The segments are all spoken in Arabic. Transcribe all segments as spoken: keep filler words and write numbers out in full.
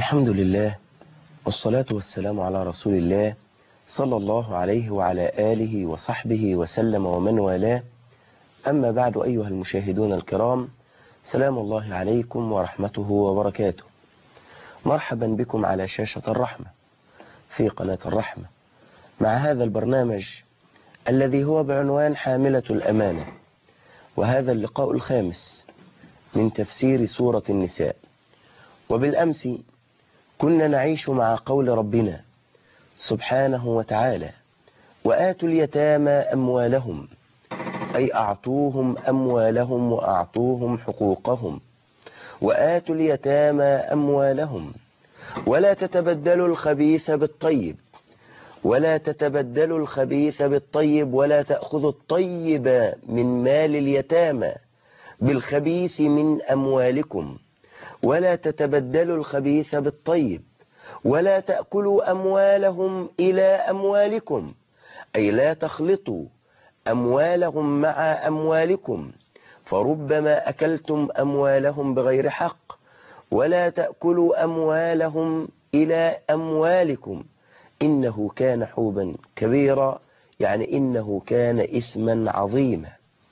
الحمد لله والصلاة والسلام على رسول الله صلى الله عليه وعلى آله وصحبه وسلم ومن والاه. أما بعد، أيها المشاهدون الكرام، سلام الله عليكم ورحمته وبركاته. مرحبا بكم على شاشة الرحمة في قناة الرحمة مع هذا البرنامج الذي هو بعنوان حاملة الأمانة، وهذا اللقاء الخامس من تفسير سورة النساء. وبالأمس كنا نعيش مع قول ربنا سبحانه وتعالى: وآتوا اليتامى أموالهم، أي أعطوهم أموالهم وأعطوهم حقوقهم. وآتوا اليتامى أموالهم ولا تتبدلوا الخبيث بالطيب ولا تتبدلوا الخبيث بالطيب ولا تأخذوا الطيب من مال اليتامى بالخبيث من أموالكم ولا تتبدلوا الخبيث بالطيب ولا تأكلوا أموالهم إلى أموالكم، أي لا تخلطوا أموالهم مع أموالكم فربما أكلتم أموالهم بغير حق. ولا تأكلوا أموالهم إلى أموالكم إنه كان حوبا كبيرا، يعني إنه كان إثما عظيما.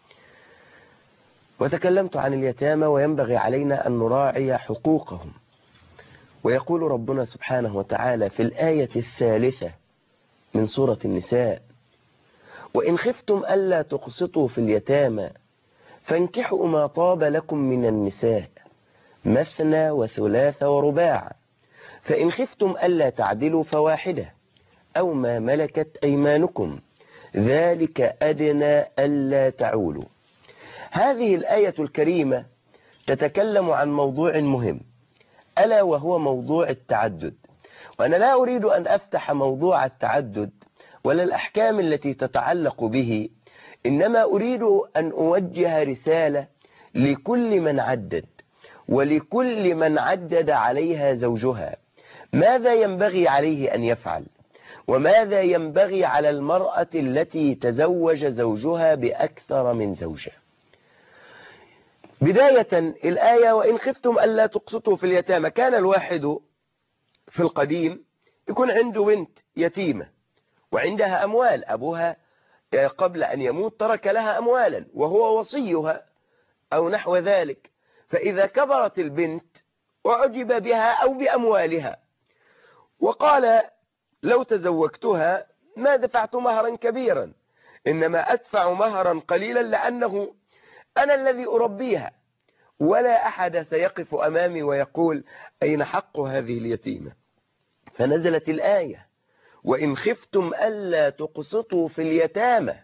وتكلمت عن اليتامى وينبغي علينا أن نراعي حقوقهم. ويقول ربنا سبحانه وتعالى في الآية الثالثة من سورة النساء: وإن خفتم ألا تقسطوا في اليتامى فانكحوا ما طاب لكم من النساء مثنى وثلاث ورباع، فإن خفتم ألا تعدلوا فواحدة أو ما ملكت أيمانكم ذلك أدنى ألا تعولوا. هذه الآية الكريمة تتكلم عن موضوع مهم، ألا وهو موضوع التعدد. وأنا لا أريد أن أفتح موضوع التعدد ولا الأحكام التي تتعلق به، إنما أريد أن أوجه رسالة لكل من عدد ولكل من عدد عليها زوجها، ماذا ينبغي عليه أن يفعل، وماذا ينبغي على المرأة التي تزوج زوجها بأكثر من زوجة. بداية الآية: وإن خفتم ألا تقسطوا في اليتامى. كان الواحد في القديم يكون عنده بنت يتيمة وعندها أموال، أبوها قبل أن يموت ترك لها أموالا وهو وصيها أو نحو ذلك، فإذا كبرت البنت أعجب بها أو بأموالها وقال: لو تزوجتها ما دفعت مهرا كبيرا، إنما أدفع مهرا قليلا لأنه أنا الذي أربيها، ولا أحد سيقف أمامي ويقول أين حق هذه اليتيمة. فنزلت الآية: وإن خفتم ألا تقسطوا في اليتامى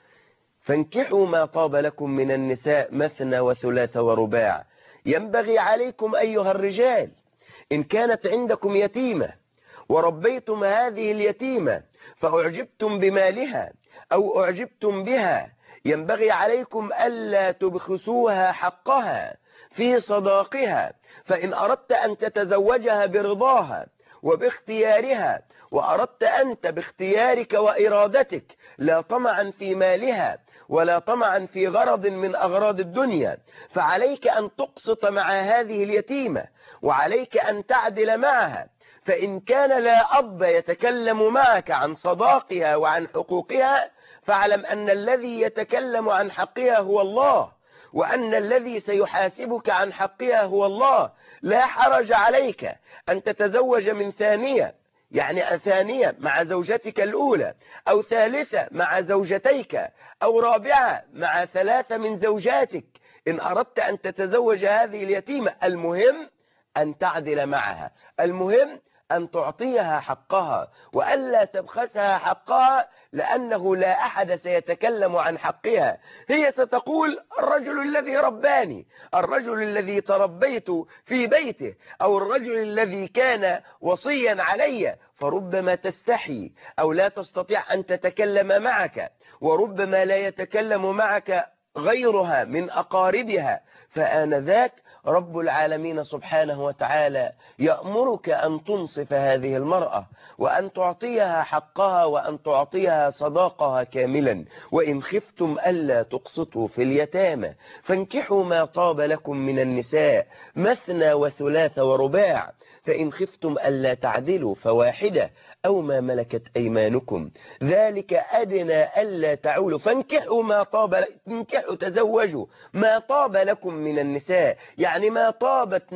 فانكحوا ما طاب لكم من النساء مثنى وثلاث ورباع. ينبغي عليكم أيها الرجال إن كانت عندكم يتيمة وربيتم هذه اليتيمة فأعجبتم بمالها أو أعجبتم بها، ينبغي عليكم ألا تبخسوها حقها في صداقها، فإن أردت أن تتزوجها برضاها وباختيارها، وأردت أنت باختيارك وإرادتك لا طمعا في مالها ولا طمعا في غرض من أغراض الدنيا، فعليك أن تقسط مع هذه اليتيمة وعليك أن تعدل معها. فإن كان لا أب يتكلم معك عن صداقها وعن حقوقها فاعلم أن الذي يتكلم عن حقها هو الله، وأن الذي سيحاسبك عن حقها هو الله. لا حرج عليك أن تتزوج من ثانية، يعني ثانية مع زوجتك الأولى، أو ثالثة مع زوجتيك، أو رابعة مع ثلاثة من زوجاتك إن أردت أن تتزوج هذه اليتيمة. المهم أن تعدل معها، المهم أن تعطيها حقها وألا تبخسها حقها، لأنه لا أحد سيتكلم عن حقها. هي ستقول: الرجل الذي رباني، الرجل الذي تربيت في بيته، أو الرجل الذي كان وصيا علي. فربما تستحي أو لا تستطيع أن تتكلم معك، وربما لا يتكلم معك غيرها من أقاربها، فآنذاك رب العالمين سبحانه وتعالى يأمرك أن تنصف هذه المرأة وأن تعطيها حقها وأن تعطيها صداقها كاملا. وإن خفتم ألا تقسطوا في اليتامى فانكحوا ما طاب لكم من النساء مثنى وثلاث ورباع، فإن خفتم ألا تعدلوا فواحدة أو ما ملكت أيمانكم ذلك أدنى ألا تعولوا. فانكحوا ما طاب، انكحوا تزوجوا ما طاب لكم من النساء، يعني ما طابت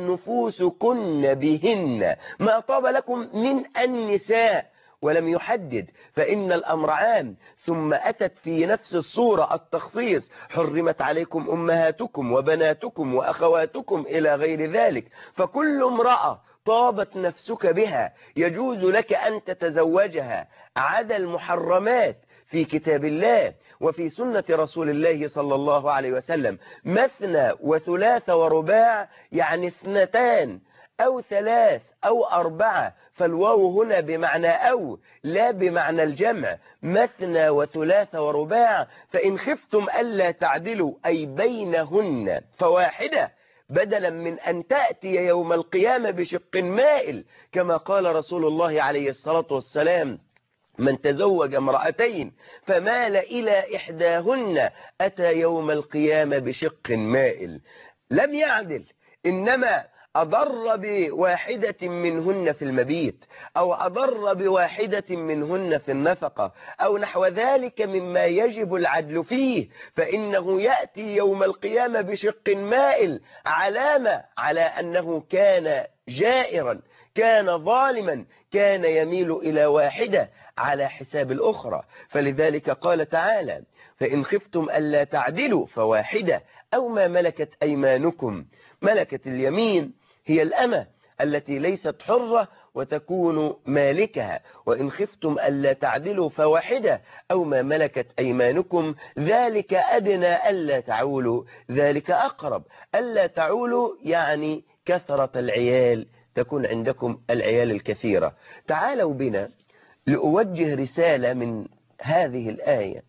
نفوسكن بهن، ما طاب لكم من النساء، ولم يحدد، فإن الأمر عام. ثم أتت في نفس الصورة التخصيص: حرمت عليكم أمهاتكم وبناتكم وأخواتكم إلى غير ذلك. فكل امرأة طابت نفسك بها يجوز لك أن تتزوجها، عدا المحرمات في كتاب الله وفي سنة رسول الله صلى الله عليه وسلم. مثنى وثلاث ورباع يعني اثنتان أو ثلاث أو أربعة، فالواو هنا بمعنى أو لا بمعنى الجمع. مثنى وثلاث ورباع، فإن خفتم ألا تعدلوا أي بينهن فواحدة، بدلا من أن تأتي يوم القيامة بشق مائل، كما قال رسول الله عليه الصلاة والسلام: من تزوج امرأتين فمال إلى إحداهن أتى يوم القيامة بشق مائل. لم يعدل، إنما أضر بواحدة منهن في المبيت، أو أضر بواحدة منهن في النفقة، أو نحو ذلك مما يجب العدل فيه، فإنه يأتي يوم القيامة بشق مائل، علامة على أنه كان جائرا، كان ظالما، كان يميل إلى واحدة على حساب الأخرى. فلذلك قال تعالى: فإن خفتم ألا تعدلوا فواحدة أو ما ملكت أيمانكم. ملكت اليمين هي الأمة التي ليست حرة وتكون مالكها. وإن خفتم ألا تعدلوا فواحدة أو ما ملكت أيمانكم ذلك أدنى ألا تعولوا، ذلك أقرب. ألا تعولوا يعني كثرة العيال، تكون عندكم العيال الكثيرة. تعالوا بنا لأوجه رسالة من هذه الآية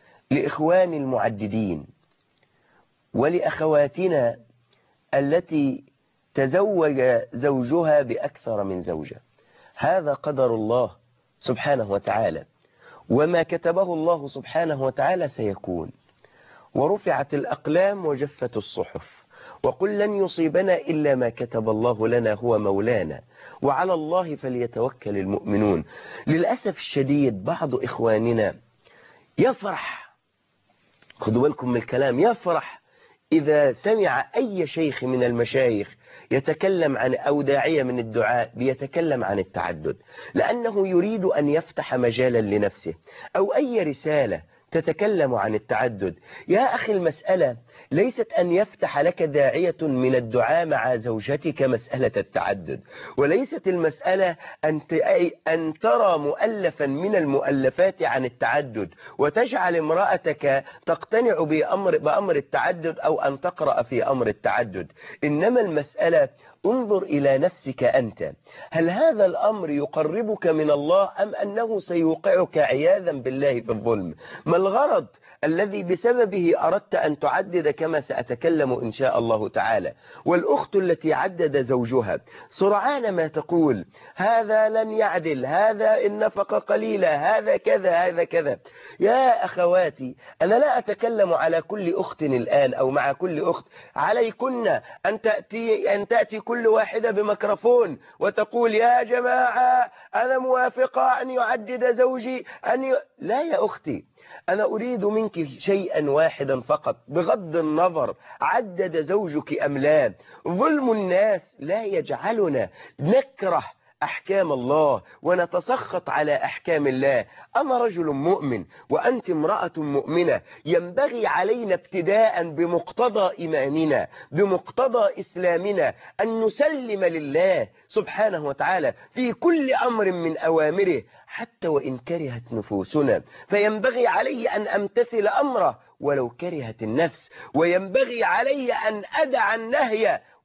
لإخواني المعددين ولأخواتنا التي تزوج زوجها بأكثر من زوجة. هذا قدر الله سبحانه وتعالى، وما كتبه الله سبحانه وتعالى سيكون. ورفعت الأقلام وجفت الصحف، وقل لن يصيبنا إلا ما كتب الله لنا هو مولانا وعلى الله فليتوكل المؤمنون. للأسف الشديد بعض إخواننا يفرح، خذوا بالكم من الكلام، يفرح إذا سمع أي شيخ من المشايخ يتكلم عن، أو داعية من الدعاء بيتكلم عن التعدد، لأنه يريد أن يفتح مجالا لنفسه، أو أي رسالة تتكلم عن التعدد. يا أخي، المسألة ليست أن يفتح لك داعية من الدعاء مع زوجتك مسألة التعدد، وليست المسألة أن أن ترى مؤلفا من المؤلفات عن التعدد وتجعل امرأتك تقتنع بأمر, بأمر التعدد أو أن تقرأ في أمر التعدد. إنما المسألة انظر إلى نفسك أنت، هل هذا الأمر يقربك من الله أم أنه سيوقعك عياذا بالله في الظلم؟ ما الغرض الذي بسببه أردت أن تعدد كما سأتكلم إن شاء الله تعالى؟ والأخت التي عدد زوجها سرعان ما تقول: هذا لن يعدل، هذا النفقة قليلة، هذا كذا، هذا كذا. يا أخواتي، أنا لا أتكلم على كل أخت الآن أو مع كل أخت. عليكن أن تأتي, أن تأتي كل واحدة بميكروفون وتقول: يا جماعة أنا موافقة أن يعدد زوجي أن ي... لا يا أختي، أنا أريد منك شيئا واحدا فقط، بغض النظر عدد زوجك أم لا. ظلم الناس لا يجعلنا نكره أحكام الله ونتسخط على أحكام الله. أنا رجل مؤمن وأنت امرأة مؤمنة، ينبغي علينا ابتداء بمقتضى إيماننا، بمقتضى إسلامنا، أن نسلم لله سبحانه وتعالى في كل أمر من أوامره حتى وإن كرهت نفوسنا، فينبغي علي أن أمتثل أمره ولو كرهت النفس، وينبغي علي أن أدع النهي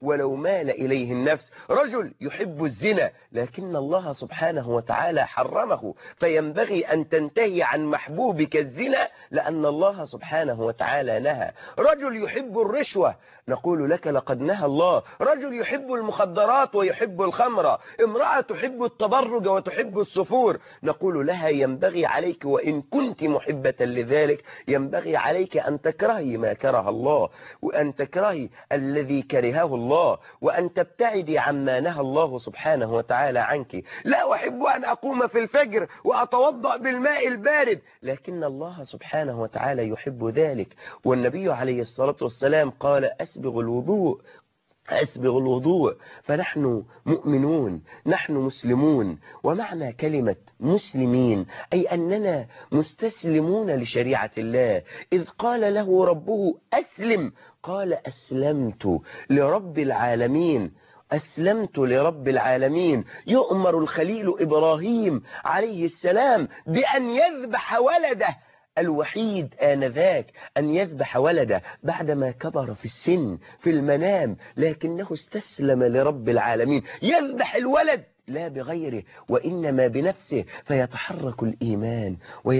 ولو مال إليه النفس. رجل يحب الزنا لكن الله سبحانه وتعالى حرمه، فينبغي أن تنتهي عن محبوبك الزنا لأن الله سبحانه وتعالى نهى. رجل يحب الرشوة، نقول لك لقد نهى الله. رجل يحب المخدرات ويحب الخمر، امرأة تحب التبرج وتحب السفور، نقول لها ينبغي عليك وإن كنت محبة لذلك ينبغي عليك أن تكرهي ما كره الله، وأن تكرهي الذي كرهه الله، وأن تبتعدي عما نهى الله سبحانه وتعالى عنك. لا أحب أن أقوم في الفجر وأتوضأ بالماء البارد، لكن الله سبحانه وتعالى يحب ذلك. والنبي عليه الصلاة والسلام قال أسبغ الوضوء أسبغ الوضوء. فنحن مؤمنون، نحن مسلمون، ومعنى كلمة مسلمين أي أننا مستسلمون لشريعة الله. إذ قال له ربه أسلم قال أسلمت لرب العالمين، أسلمت لرب العالمين. يؤمر الخليل إبراهيم عليه السلام بأن يذبح ولده الوحيد آنذاك، أن يذبح ولده بعدما كبر في السن في المنام، لكنه استسلم لرب العالمين. يذبح الولد لا بغيره وإنما بنفسه، فيتحرك الإيمان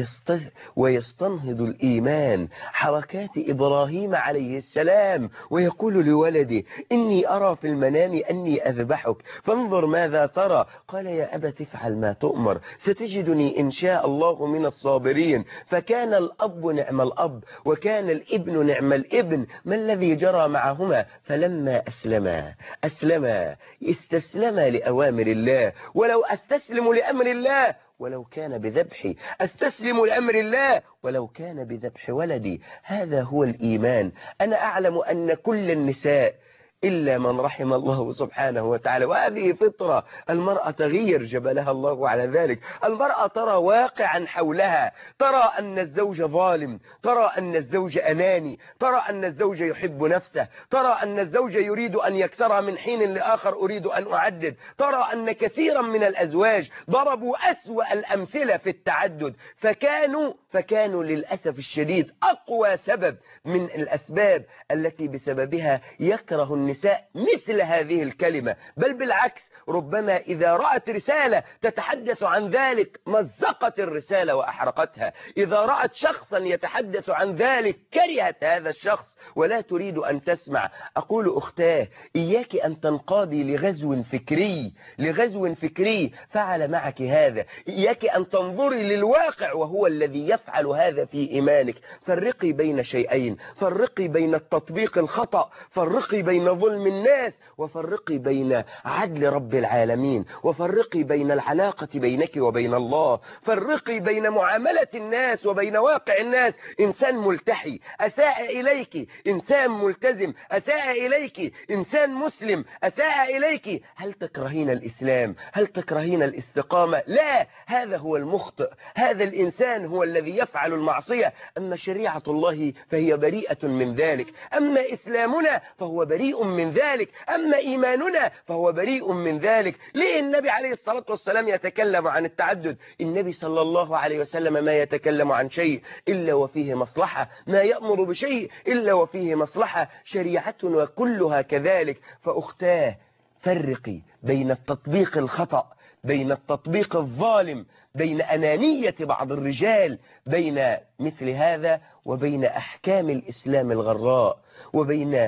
ويستنهض الإيمان حركات إبراهيم عليه السلام، ويقول لولده إني أرى في المنام أني أذبحك فانظر ماذا ترى. قال يا أبت افعل ما تؤمر ستجدني إن شاء الله من الصابرين. فكان الأب نعم الأب وكان الابن نعم الابن. ما الذي جرى معهما؟ فلما أسلما أسلما استسلما لأوامر الله. ولو أستسلم لأمر الله ولو كان بذبحي، أستسلم لأمر الله ولو كان بذبح ولدي. هذا هو الإيمان. أنا أعلم أن كل النساء إلا من رحم الله سبحانه وتعالى، وهذه فطرة، المرأة تغير جبلها الله على ذلك. المرأة ترى واقعا حولها، ترى أن الزوج ظالم، ترى أن الزوج أناني، ترى أن الزوج يحب نفسه، ترى أن الزوج يريد أن يكسرها من حين لآخر. أريد أن أعدد، ترى أن كثيرا من الأزواج ضربوا أسوأ الأمثلة في التعدد، فكانوا فكانوا للأسف الشديد أقوى سبب من الأسباب التي بسببها يكره النساء مثل هذه الكلمة. بل بالعكس، ربما إذا رأت رسالة تتحدث عن ذلك مزقت الرسالة وأحرقتها. إذا رأت شخصا يتحدث عن ذلك كرهت هذا الشخص ولا تريد أن تسمع. أقول أختاه إياك أن تنقادي لغزو فكري لغزو فكري فعل معك هذا. إياك أن تنظري للواقع وهو الذي يفعل هذا في إيمانك. فرقي بين شيئين، فرقي بين التطبيق الخطأ، فرقي بين ظلم الناس، وفرقي بين عدل رب العالمين، وفرقي بين العلاقة بينك وبين الله، فرقي بين معاملة الناس وبين واقع الناس. إنسان ملتحي أساء إليك، إنسان ملتزم أساء إليك، إنسان مسلم أساء إليك، هل تكرهين الإسلام؟ هل تكرهين الاستقامة؟ لا، هذا هو المخطئ، هذا الإنسان هو الذي يفعل المعصية. أما شريعة الله فهي بريئة من ذلك، أما إسلامنا فهو بريء من ذلك، أما إيماننا فهو بريء من ذلك. ليه النبي عليه الصلاة والسلام يتكلم عن التعدد؟ النبي صلى الله عليه وسلم ما يتكلم عن شيء إلا وفيه مصلحة، ما يأمر بشيء إلا وفيه مصلحة، شريعتنا كلها كذلك. فأختاه فرقي بين التطبيق الخطأ، بين التطبيق الظالم، بين أنانية بعض الرجال، بين مثل هذا وبين أحكام الإسلام الغراء، وبين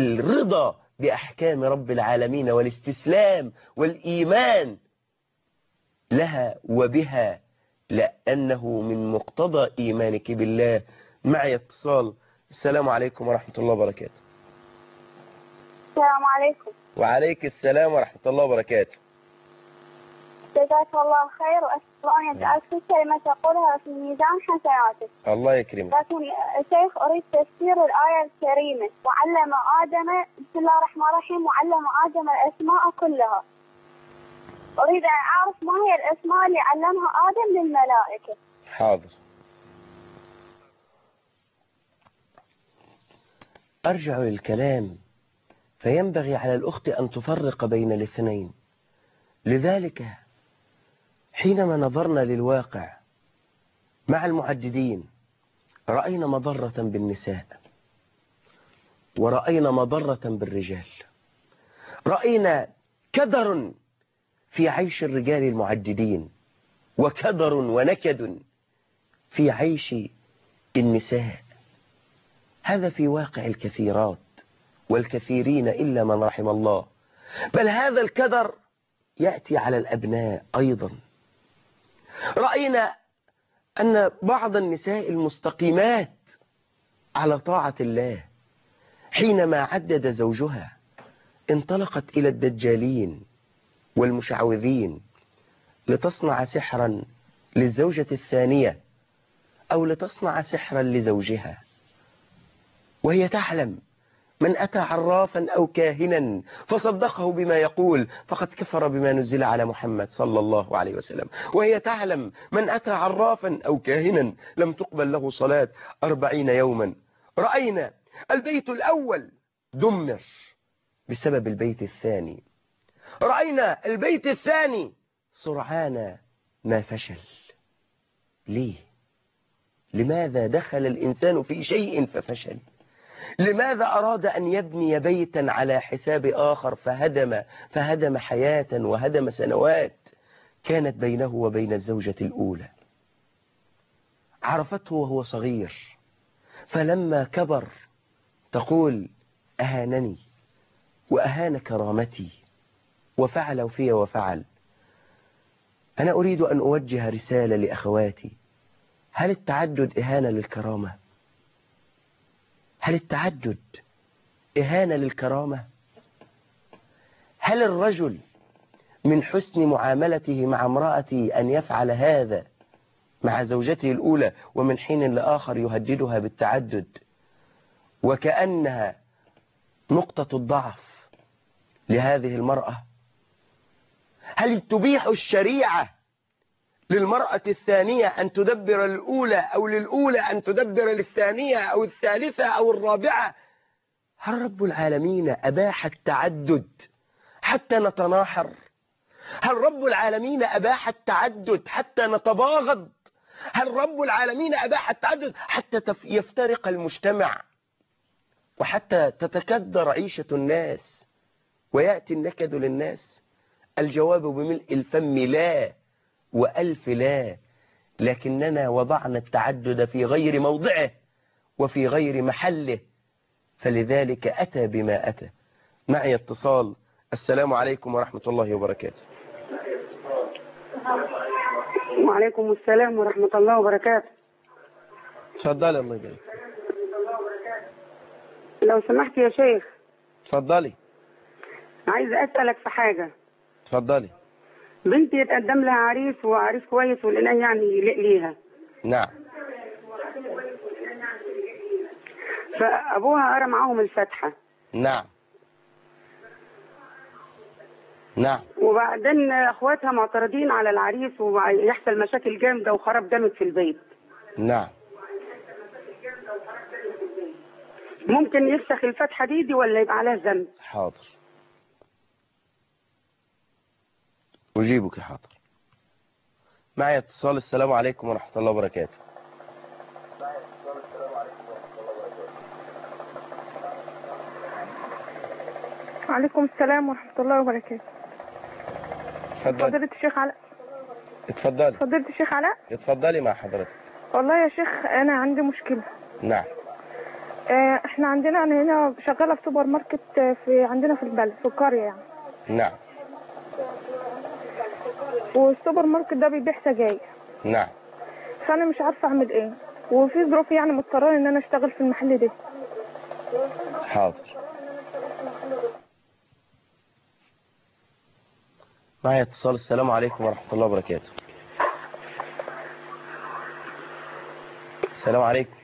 الرضا بأحكام رب العالمين والاستسلام والإيمان لها وبها، لأنه من مقتضى إيمانك بالله. معي اتصال. السلام عليكم ورحمة الله وبركاته. السلام عليكم. وعليك السلام ورحمة الله وبركاته. جزاك الله خير، وأسأل الله أن يجعل كل كلمة تقولها في ميزان حسناتك. الله يكرمك. لكن شيخ أريد تفسير الآية الكريمة، وعلم آدم، بسم الله الرحمن الرحيم، وعلم آدم الأسماء كلها. أريد أن أعرف ما هي الأسماء اللي علمها آدم للملائكة. حاضر. أرجع للكلام، فينبغي على الأخت أن تفرق بين الاثنين. لذلك حينما نظرنا للواقع مع المعددين رأينا مضرة بالنساء ورأينا مضرة بالرجال. رأينا كدر في عيش الرجال المعددين، وكدر ونكد في عيش النساء. هذا في واقع الكثيرات والكثيرين إلا من رحم الله. بل هذا الكدر يأتي على الأبناء أيضا. رأينا أن بعض النساء المستقيمات على طاعة الله حينما عدد زوجها انطلقت إلى الدجالين والمشعوذين لتصنع سحرا للزوجة الثانية أو لتصنع سحرا لزوجها، وهي تعلم من أتى عرافا أو كاهنا فصدقه بما يقول فقد كفر بما نزل على محمد صلى الله عليه وسلم. وهي تعلم من أتى عرافا أو كاهنا لم تقبل له صلاة أربعين يوما. رأينا البيت الأول دمر بسبب البيت الثاني. رأينا البيت الثاني سرعان ما فشل. ليه؟ لماذا دخل الإنسان في شيء ففشل؟ لماذا أراد أن يبني بيتا على حساب آخر فهدم فهدم حياة وهدم سنوات كانت بينه وبين الزوجة الأولى؟ عرفته وهو صغير، فلما كبر تقول أهانني وأهان كرامتي وفعل في وفعل. أنا أريد أن أوجه رسالة لأخواتي: هل التعدد إهانة للكرامة؟ هل التعدد إهانة للكرامة؟ هل الرجل من حسن معاملته مع امرأته أن يفعل هذا مع زوجته الأولى ومن حين لآخر يهددها بالتعدد وكأنها نقطة الضعف لهذه المرأة؟ هل تبيح الشريعة للمرأة الثانية أن تدبر الأولى أو للأولى أن تدبر للثانية أو الثالثة أو الرابعة؟ هل رب العالمين أباح التعدد حتى نتناحر؟ هل رب العالمين أباح التعدد حتى نتباغض؟ هل رب العالمين أباح التعدد حتى يفترق المجتمع وحتى تتكدر عيشة الناس ويأتي النكد للناس؟ الجواب بملء الفم لا وألف لا، لكننا وضعنا التعدد في غير موضعه وفي غير محله، فلذلك أتى بما أتى. معي اتصال. السلام عليكم ورحمة الله وبركاته. وعليكم السلام ورحمة الله وبركاته. تفضلي. الله يبارك. لو سمحت يا شيخ. تفضلي. عايزة أسألك في حاجة. تفضلي. بنتي يتقدم لها عريس وعريس كويس والإناء يعني يليق ليها. نعم. فأبوها قرا معاهم الفاتحة. نعم. نعم. وبعدين أخواتها معترضين على العريس ويحصل مشاكل جامدة وخراب جامد في البيت. نعم. ممكن يفسخ الفاتحة دي, دي ولا يبقى عليها ذنب؟ حاضر. أجيبك. حاضر. معي اتصال. السلام عليكم ورحمة الله وبركاته. وعليكم السلام ورحمة الله وبركاته. اتفضلي. فضيلة الشيخ علاء. اتفضلي. فضيلة الشيخ علاء. اتفضلي مع حضرتك. والله يا شيخ أنا عندي مشكلة. نعم. اه احنا عندنا أنا هنا شغالة في سوبر ماركت في عندنا في البلد في القرية يعني. نعم. والسوبر ماركت ده بيبيع سجاير. نعم. فأنا مش عارفة أعمل إيه، وفي ظروف يعني مضطرة إن أنا أشتغل في المحل ده. حاضر. معي اتصال. السلام عليكم ورحمة الله وبركاته. السلام عليكم.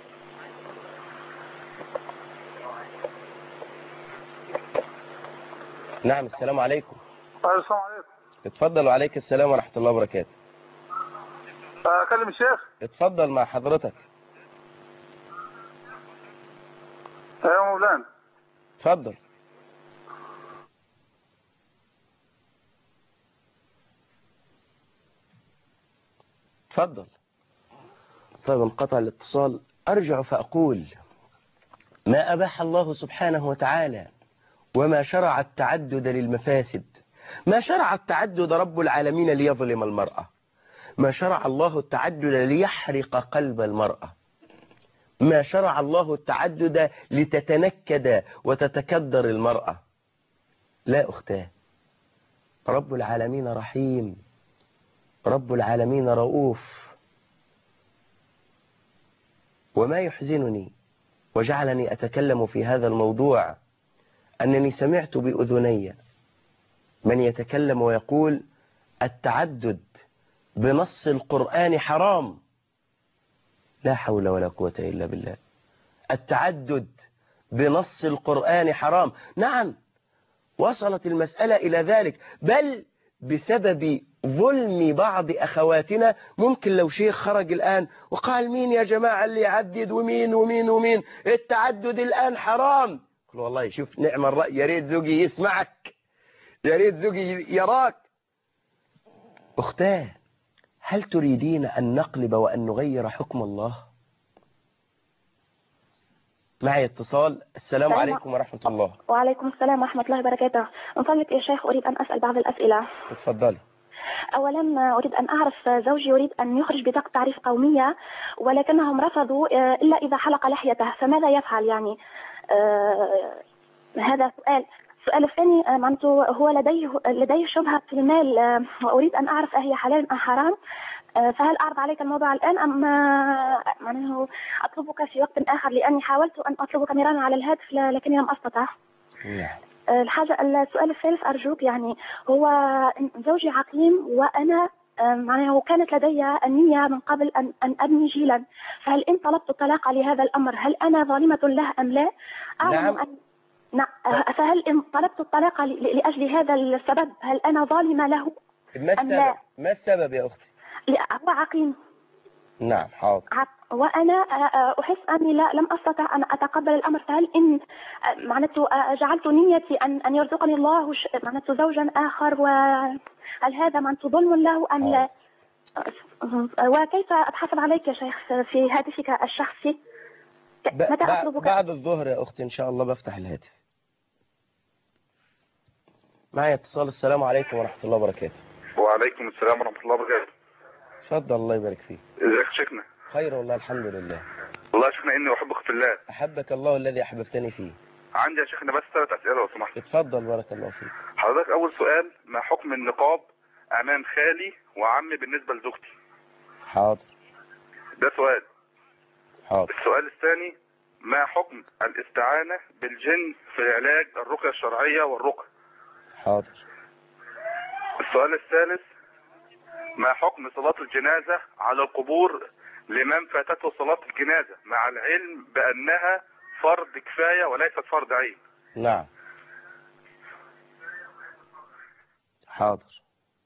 نعم. السلام عليكم. السلام عليكم. اتفضل. وعليك السلام ورحمة الله وبركاته. أكلم الشيخ؟ اتفضل مع حضرتك. يا مولانا. اتفضل. اتفضل. طيب انقطع الاتصال. أرجع فأقول: ما أباح الله سبحانه وتعالى وما شرع التعدد للمفاسد. ما شرع التعدد رب العالمين ليظلم المرأة، ما شرع الله التعدد ليحرق قلب المرأة، ما شرع الله التعدد لتتنكد وتتكدر المرأة. لا أختاه، رب العالمين رحيم، رب العالمين رؤوف. وما يحزنني وجعلني أتكلم في هذا الموضوع أنني سمعت بأذني من يتكلم ويقول التعدد بنص القرآن حرام. لا حول ولا قوة إلا بالله. التعدد بنص القرآن حرام. نعم، وصلت المسألة إلى ذلك، بل بسبب ظلم بعض أخواتنا. ممكن لو شيخ خرج الآن وقال مين يا جماعة اللي يعدد ومين ومين ومين، التعدد الآن حرام. قل والله شوف نعم الرأي، يا ريت زوجي يسمعك، يا ريت زوجي يراك. أختاه، هل تريدين أن نقلب وأن نغير حكم الله؟ معي اتصال. السلام عليكم ورحمة الله. وعليكم السلام ورحمة الله وبركاته. من فضلك يا شيخ أريد أن أسأل بعض الأسئلة. اتفضلي. أولا أريد أن أعرف، زوجي يريد أن يخرج بطاقة تعريف قومية ولكنهم رفضوا إلا إذا حلق لحيته، فماذا يفعل يعني؟ آه هذا سؤال. السؤال الثاني، معناته هو لديه لديه شبهة في المال، وأريد أن أعرف أهي حلال أم حرام. فهل أعرض عليك الموضوع الآن أم معناه أطلبك في وقت آخر، لأني حاولت أن أطلبك مرارا على الهاتف لكني لم أستطع. نعم. الحاجة السؤال الثالث أرجوك، يعني هو زوجي عقيم وأنا معناه كانت لدي النية من قبل أن أن أبني جيلا، فهل إن طلبت الطلاق لهذا الأمر هل أنا ظالمة له أم لا؟ نعم. أن نعم. فهل إن طلبت الطلاق لأجل هذا السبب هل أنا ظالمة له ما أم لا؟ ما السبب يا أختي؟ هو عقيم. نعم حاضر. وأنا أحس أني لا لم أستطع أن أتقبل الأمر، فهل إن معناته جعلت نيتي أن أن يرزقني الله معناته زوجا آخر، وهل هذا معناته ظلم له أم لا؟ وكيف أتحاسب عليك يا شيخ في هاتفك الشخصي؟ متى أطلبك؟ بعد الظهر يا أختي إن شاء الله بفتح الهاتف. معي اتصال. السلام عليكم ورحمة الله وبركاته. وعليكم السلام ورحمة الله وبركاته. اتفضل الله يبارك فيك. ازيك يا شيخنا؟ خير والله الحمد لله. والله يا شيخنا إني أحبك في الله. أحبك الله الذي أحببتني فيه. عندي يا شيخنا بس ثلاث أسئلة لو سمحت. اتفضل بارك الله فيك. حضرتك أول سؤال، ما حكم النقاب أمام خالي وعمي بالنسبة لزوجتي؟ حاضر. ده سؤال. حاضر. السؤال الثاني، ما حكم الاستعانة بالجن في علاج الرقية الشرعية والرقى؟ حاضر. السؤال الثالث، ما حكم صلاة الجنازة على القبور لمن فاتته صلاة الجنازة مع العلم بأنها فرض كفاية وليست فرض عين؟ نعم. حاضر.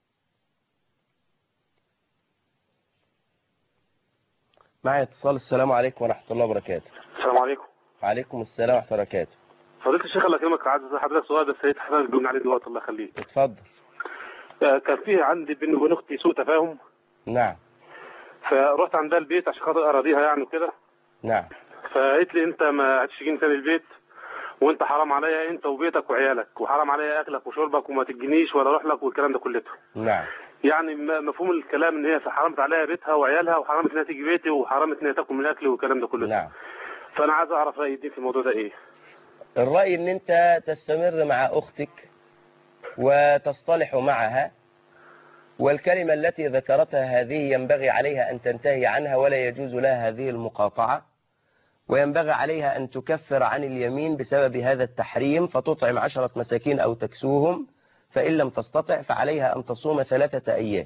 معي اتصال. السلام عليكم ورحمة الله وبركاته. السلام عليكم. وعليكم السلام ورحمة الله وبركاته. فضيلة الشيخ الله يكرمك، عايز حضرتك سؤال بس يا ريت حضرتك تجاوبني عليه دلوقتي الله يخليك. اتفضل. كان فيه عندي بيني وبين اختي سوء تفاهم. نعم. فرحت عندها البيت عشان خاطر اراضيها يعني وكده. نعم. فقالت لي انت ما هتجيني تاني البيت، وانت حرام عليا انت وبيتك وعيالك، وحرام عليا اكلك وشربك، وما تجينيش ولا اروح لك والكلام ده كلته. نعم. يعني مفهوم الكلام ان هي حرمت عليا بيتها وعيالها، وحرمت انها تيجي بيتي، وحرمت انها تاكل من اكلي والكلام ده كله. نعم. فانا عايز اعرف راي الدين في الموضوع ده ايه. الرأي ان انت تستمر مع اختك وتصطلح معها، والكلمة التي ذكرتها هذه ينبغي عليها ان تنتهي عنها ولا يجوز لها هذه المقاطعة، وينبغي عليها ان تكفر عن اليمين بسبب هذا التحريم، فتطعم عشرة مساكين او تكسوهم، فإن لم تستطع فعليها ان تصوم ثلاثة ايام.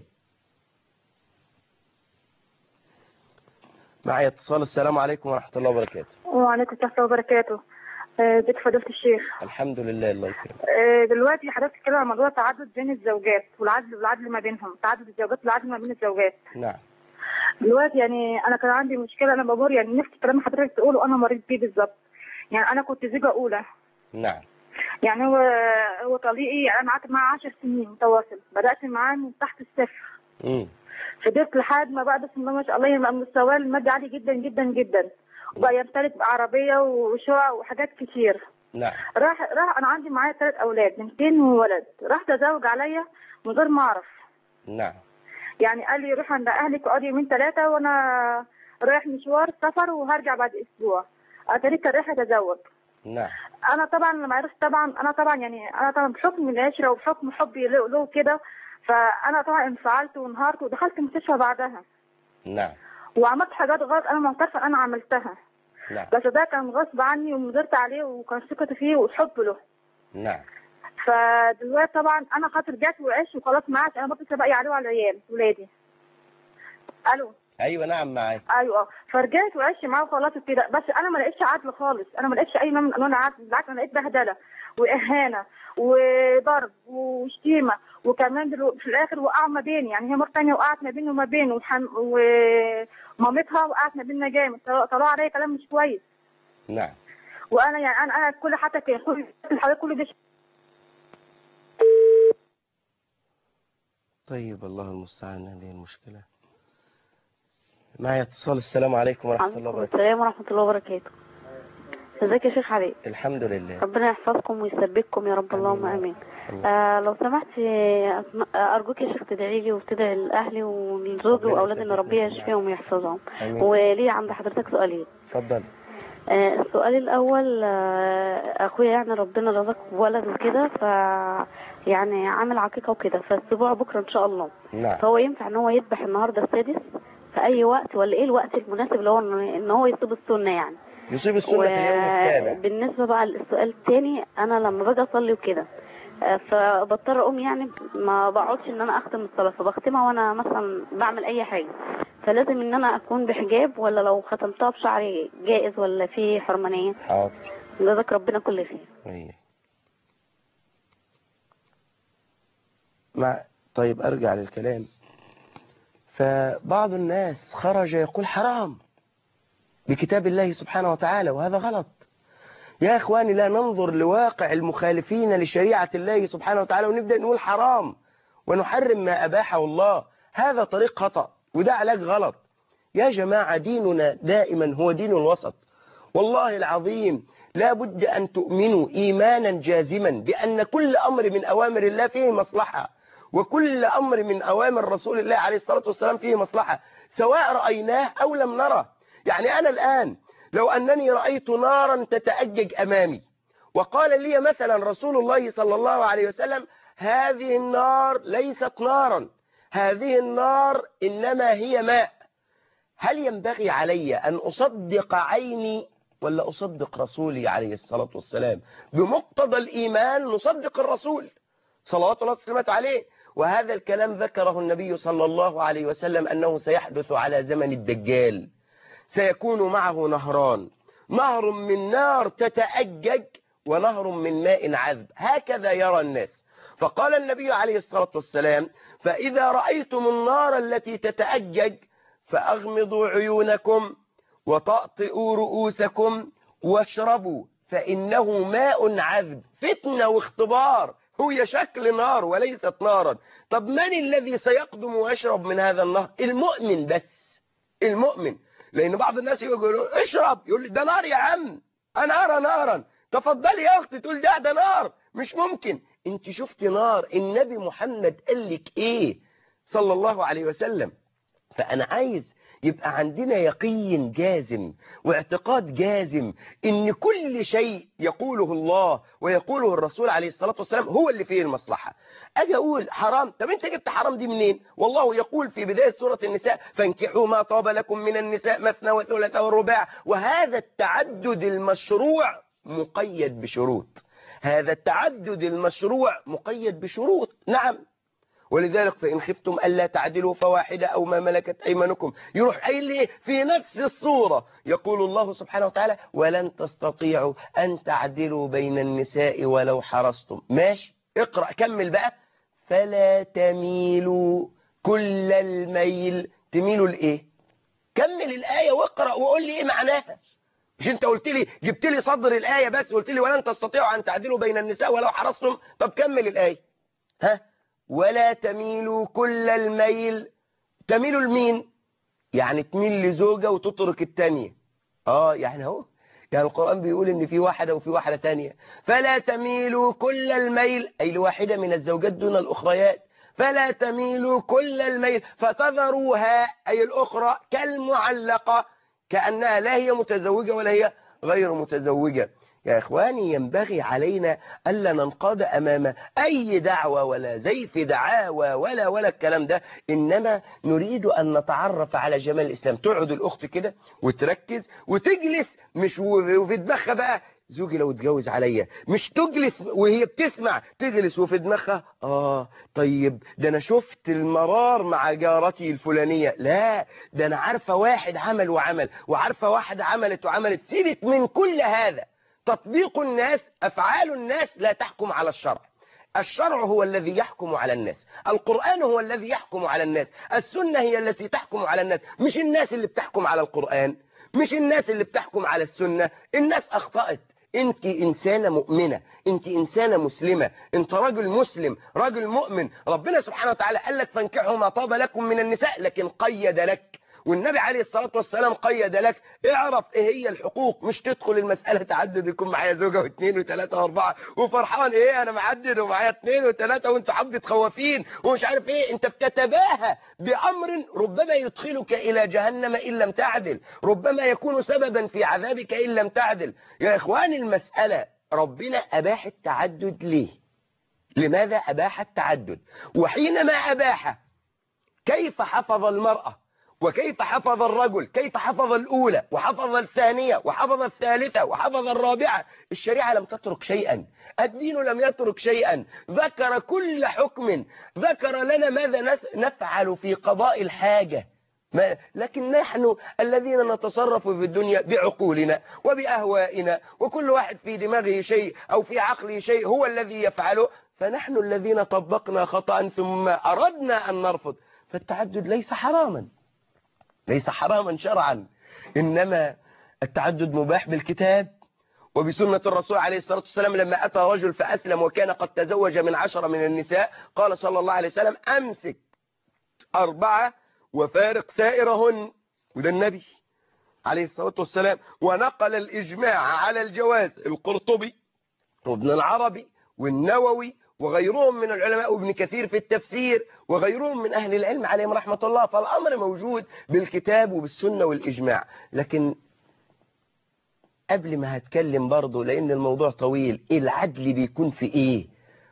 معي اتصال. السلام عليكم ورحمة الله وبركاته. وعليكم السلام وبركاته. ازيك فضيلة الشيخ؟ الحمد لله الله يكرمك. دلوقتي حضرتك بتتكلم عن موضوع التعدد بين الزوجات والعدل والعدل ما بينهم، تعدد الزوجات والعدل ما بين الزوجات. نعم. دلوقتي يعني انا كان عندي مشكله، انا بمر يعني نفس الكلام حضرتك تقوله انا مريت بيه بالظبط. يعني انا كنت زوجه اولى. نعم. يعني هو هو طليقي، انا قعدت معاه عشر سنين متواصل، بدات معاه من تحت الصفر. امم فضلت لحد ما بقى بسم الله ما شاء الله يبقى مستواه المادي عالي جدا جدا جدا، وبقى يمتلك عربيه وشقق وحاجات كتير. نعم. راح راح انا عندي معايا ثلاث اولاد بنتين وولد، راح تزوج عليا من غير ما اعرف. نعم. يعني قال لي روح عند اهلك واقعدي يومين ثلاثه وانا رايح مشوار سفر وهرجع بعد اسبوع. اتاري كان رايح اتزوج. نعم. انا طبعا لما عرفت طبعا انا طبعا يعني انا طبعا بحكم العشره وبحكم حبي له له كده، فانا طبعا انفعلت وانهارت ودخلت المستشفى بعدها. نعم. وعملت حاجات غلط انا معترفه انا عملتها. نعم. بس ده كان غصب عني ومدرت عليه وكان ثقتي فيه وحب له. نعم. فدلوقتي طبعا انا خاطر جات وعشت وخلاص معاش، انا بطل باقي عليه وعلى العيال ولادي. الو. ايوه نعم معاك. ايوه فرجعت وعشت معاه وخلاص كده، بس انا ما لقيتش عدل خالص، انا ما لقيتش اي نوع من انواع العدل، بالعكس انا لقيت بهدله واهانه وضرب وشتيمه، وكمان دلو... في الاخر وقع ما بيني، يعني هي مره ثانيه وقعت ما بيني وما بينه وحن... ومامتها وقعت ما بيننا جامد، طلعوا عليا كلام مش كويس. نعم. وانا يعني انا انا كل حتى كان كل الحاجات كل ده. طيب الله المستعان، هذه المشكلة. معي اتصال. السلام عليكم ورحمة الله وبركاته. السلام ورحمة الله وبركاته. ازيك يا شيخ علي؟ الحمد لله. ربنا يحفظكم ويثبتكم يا رب، اللهم امين. آه لو سمحت ارجوك يا شيخ تدعي لي وتدعي لاهلي ولزوجي واولادي ان ربنا يشفيهم ويحفظهم. ولي عند حضرتك سؤالين. اتفضل. آه السؤال الاول، آه اخويا يعني ربنا رزقه بولد وكده، ف يعني عامل عقيقه وكده، فالاسبوع بكره ان شاء الله. نعم. فهو ينفع ان هو يذبح النهارده السادس في اي وقت، ولا ايه الوقت المناسب اللي هو ان هو يصيب السنه يعني؟ يصيب السنه في اليوم السابع. بالنسبه بقى للسؤال الثاني، انا لما باجي اصلي وكده فبضطر اقوم، يعني ما بقعدش ان انا اختم الصلاه، فبختمها وانا مثلا بعمل اي حاجه، فلازم ان انا اكون بحجاب، ولا لو ختمتها بشعري جائز ولا في حرمانيه؟ حاضر. جزاك ربنا كل خير. ايوه. مع طيب ارجع للكلام. فبعض الناس خرج يقول حرام بكتاب الله سبحانه وتعالى، وهذا غلط. يا اخواني لا ننظر لواقع المخالفين لشريعة الله سبحانه وتعالى ونبدأ نقول حرام ونحرم ما أباحه الله، هذا طريق خطأ وده علاج غلط. يا جماعة ديننا دائما هو دين الوسط، والله العظيم لا بد أن تؤمنوا إيمانا جازما بأن كل أمر من أوامر الله فيه مصلحة، وكل أمر من أوامر رسول الله عليه الصلاة والسلام فيه مصلحة، سواء رأيناه أو لم نره. يعني أنا الآن لو أنني رأيت نارا تتأجج أمامي وقال لي مثلا رسول الله صلى الله عليه وسلم هذه النار ليست نارا، هذه النار إنما هي ماء، هل ينبغي علي أن أصدق عيني ولا أصدق رسولي عليه الصلاة والسلام؟ بمقتضى الإيمان نصدق الرسول صلوات الله وسلامته عليه. وهذا الكلام ذكره النبي صلى الله عليه وسلم أنه سيحدث على زمن الدجال، سيكون معه نهران، نهر من نار تتأجج ونهر من ماء عذب، هكذا يرى الناس. فقال النبي عليه الصلاة والسلام فإذا رأيتم النار التي تتأجج فأغمضوا عيونكم وطأطئوا رؤوسكم واشربوا فإنه ماء عذب. فتنة واختبار، هي شكل نار وليست نارا. طب من الذي سيقدم ويشرب من هذا النهر؟ المؤمن بس، المؤمن. لأن بعض الناس يقولوا اشرب، يقول لي ده نار يا عم، أنا أرى نارا. تفضلي يا أختي تقول ده ده نار، مش ممكن. انت شفت نار؟ النبي محمد قال لك ايه صلى الله عليه وسلم؟ فأنا عايز يبقى عندنا يقين جازم واعتقاد جازم إن كل شيء يقوله الله ويقوله الرسول عليه الصلاة والسلام هو اللي فيه المصلحة. أجي أقول حرام، طب أنت جبت حرام دي منين؟ والله يقول في بداية سورة النساء فانكحوا ما طاب لكم من النساء مثنى وثلاث ورباع. وهذا التعدد المشروع مقيد بشروط، هذا التعدد المشروع مقيد بشروط. نعم. ولذلك فإن خفتم ألا تعدلوا فواحدة أو ما ملكت أيمانكم، يروح قايل لي في نفس الصورة يقول الله سبحانه وتعالى ولن تستطيعوا أن تعدلوا بين النساء ولو حرصتم. ماشي، اقرأ كمل بقى. فلا تميلوا كل الميل. تميلوا لإيه؟ كمل الآية واقرأ وقول لي إيه معناها. مش انت قلت لي جبت لي صدر الآية بس قلت لي ولن تستطيعوا أن تعدلوا بين النساء ولو حرصتم. طب كمل الآية. ها؟ ولا تميلوا كل الميل. تميلوا لمين؟ يعني تميل لزوجة وتترك التانية. اه يعني اهو يعني القرآن بيقول ان في واحدة وفي واحدة تانية. فلا تميلوا كل الميل، اي لواحدة من الزوجات دون الاخريات. فلا تميلوا كل الميل فتذروها، اي الاخرى كالمعلقة، كأنها لا هي متزوجة ولا هي غير متزوجة. يا إخواني ينبغي علينا ألا ننقاد أمام أي دعوة ولا زيف دعاوى ولا ولا الكلام ده، إنما نريد أن نتعرف على جمال الإسلام. تقعد الأخت كده وتركز وتجلس، مش وفي دماغها بقى زوجي لو اتجوز عليا، مش تجلس وهي بتسمع، تجلس وفي دماغها آه طيب ده أنا شفت المرار مع جارتي الفلانية، لا ده أنا عارفة واحد عمل وعمل، وعارفة واحد عملت وعملت. سيبك من كل هذا. تطبيق الناس، أفعال الناس لا تحكم على الشرع. الشرع هو الذي يحكم على الناس، القرآن هو الذي يحكم على الناس، السنة هي التي تحكم على الناس، مش الناس اللي بتحكم على القرآن، مش الناس اللي بتحكم على السنة. الناس أخطأت. انت إنسانة مؤمنة، انت إنسانة مسلمة، انت رجل مسلم، رجل مؤمن. ربنا سبحانه وتعالى قال لك فانكحوا ما طاب لكم من النساء، لكن قيد لك، والنبي عليه الصلاة والسلام قيد لك. اعرف ايه هي الحقوق، مش تدخل المسألة تعدد، يكون معايا زوجة واثنين وثلاثة واربعة وفرحان ايه انا معدد ومعايا اثنين وثلاثة وانت حب تخوفين ومش عارف ايه. انت بتتباهى بأمر ربما يدخلك الى جهنم ان لم تعدل، ربما يكون سببا في عذابك ان لم تعدل. يا اخوان المسألة ربنا اباح التعدد ليه؟ لماذا اباح التعدد؟ وحينما اباح كيف حفظ المرأة وكيف حفظ الرجل؟ كيف حفظ الأولى وحفظ الثانية وحفظ الثالثة وحفظ الرابعة؟ الشريعة لم تترك شيئا، الدين لم يترك شيئا، ذكر كل حكم، ذكر لنا ماذا نفعل في قضاء الحاجة. ما لكن نحن الذين نتصرف في الدنيا بعقولنا وبأهوائنا، وكل واحد في دماغه شيء أو في عقله شيء هو الذي يفعله، فنحن الذين طبقنا خطأ ثم أردنا أن نرفض. فالتعدد ليس حراما، ليس حراما شرعا، إنما التعدد مباح بالكتاب وبسنة الرسول عليه الصلاة والسلام. لما أتى رجل فأسلم وكان قد تزوج من عشرة من النساء، قال صلى الله عليه وسلم أمسك أربعة وفارق سائرهن، وده النبي عليه الصلاة والسلام. ونقل الإجماع على الجواز القرطبي وابن العربي والنووي وغيرهم من العلماء وابن كثير في التفسير وغيرهم من أهل العلم عليهم رحمة الله. فالأمر موجود بالكتاب وبالسنة والإجماع. لكن قبل ما هتكلم برضه، لأن الموضوع طويل، العدل بيكون في إيه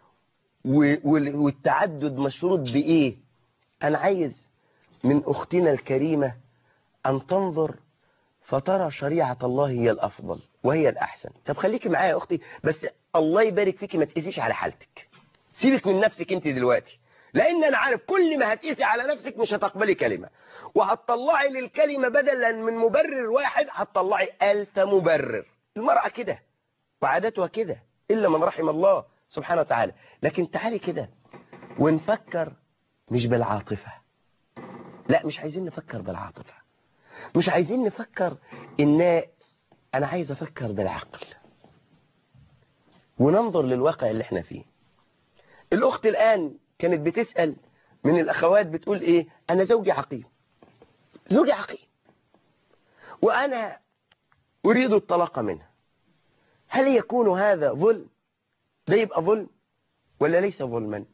والتعدد مشروط بإيه؟ أنا عايز من أختنا الكريمة أن تنظر فترى شريعة الله هي الأفضل وهي الأحسن. طب خليكي معايا يا أختي، بس الله يبارك فيكي ما تقيسيش على حالتك، سيبك من نفسك انت دلوقتي، لأن أنا عارف كل ما هتقيسي على نفسك مش هتقبلي كلمة، وهتطلعي للكلمة بدلا من مبرر واحد هتطلعي ألف مبرر. المرأة كده وعادتها كده إلا من رحم الله سبحانه وتعالى. لكن تعالي كده ونفكر مش بالعاطفة، لا مش عايزين نفكر بالعاطفة، مش عايزين نفكر إن أنا عايز أفكر بالعقل وننظر للواقع اللي احنا فيه. الأخت الآن كانت بتسأل من الأخوات بتقول إيه؟ أنا زوجي عقيم، زوجي عقيم وأنا أريد الطلاق منها، هل يكون هذا ظلم؟ ده يبقى ظلم ولا ليس ظلما؟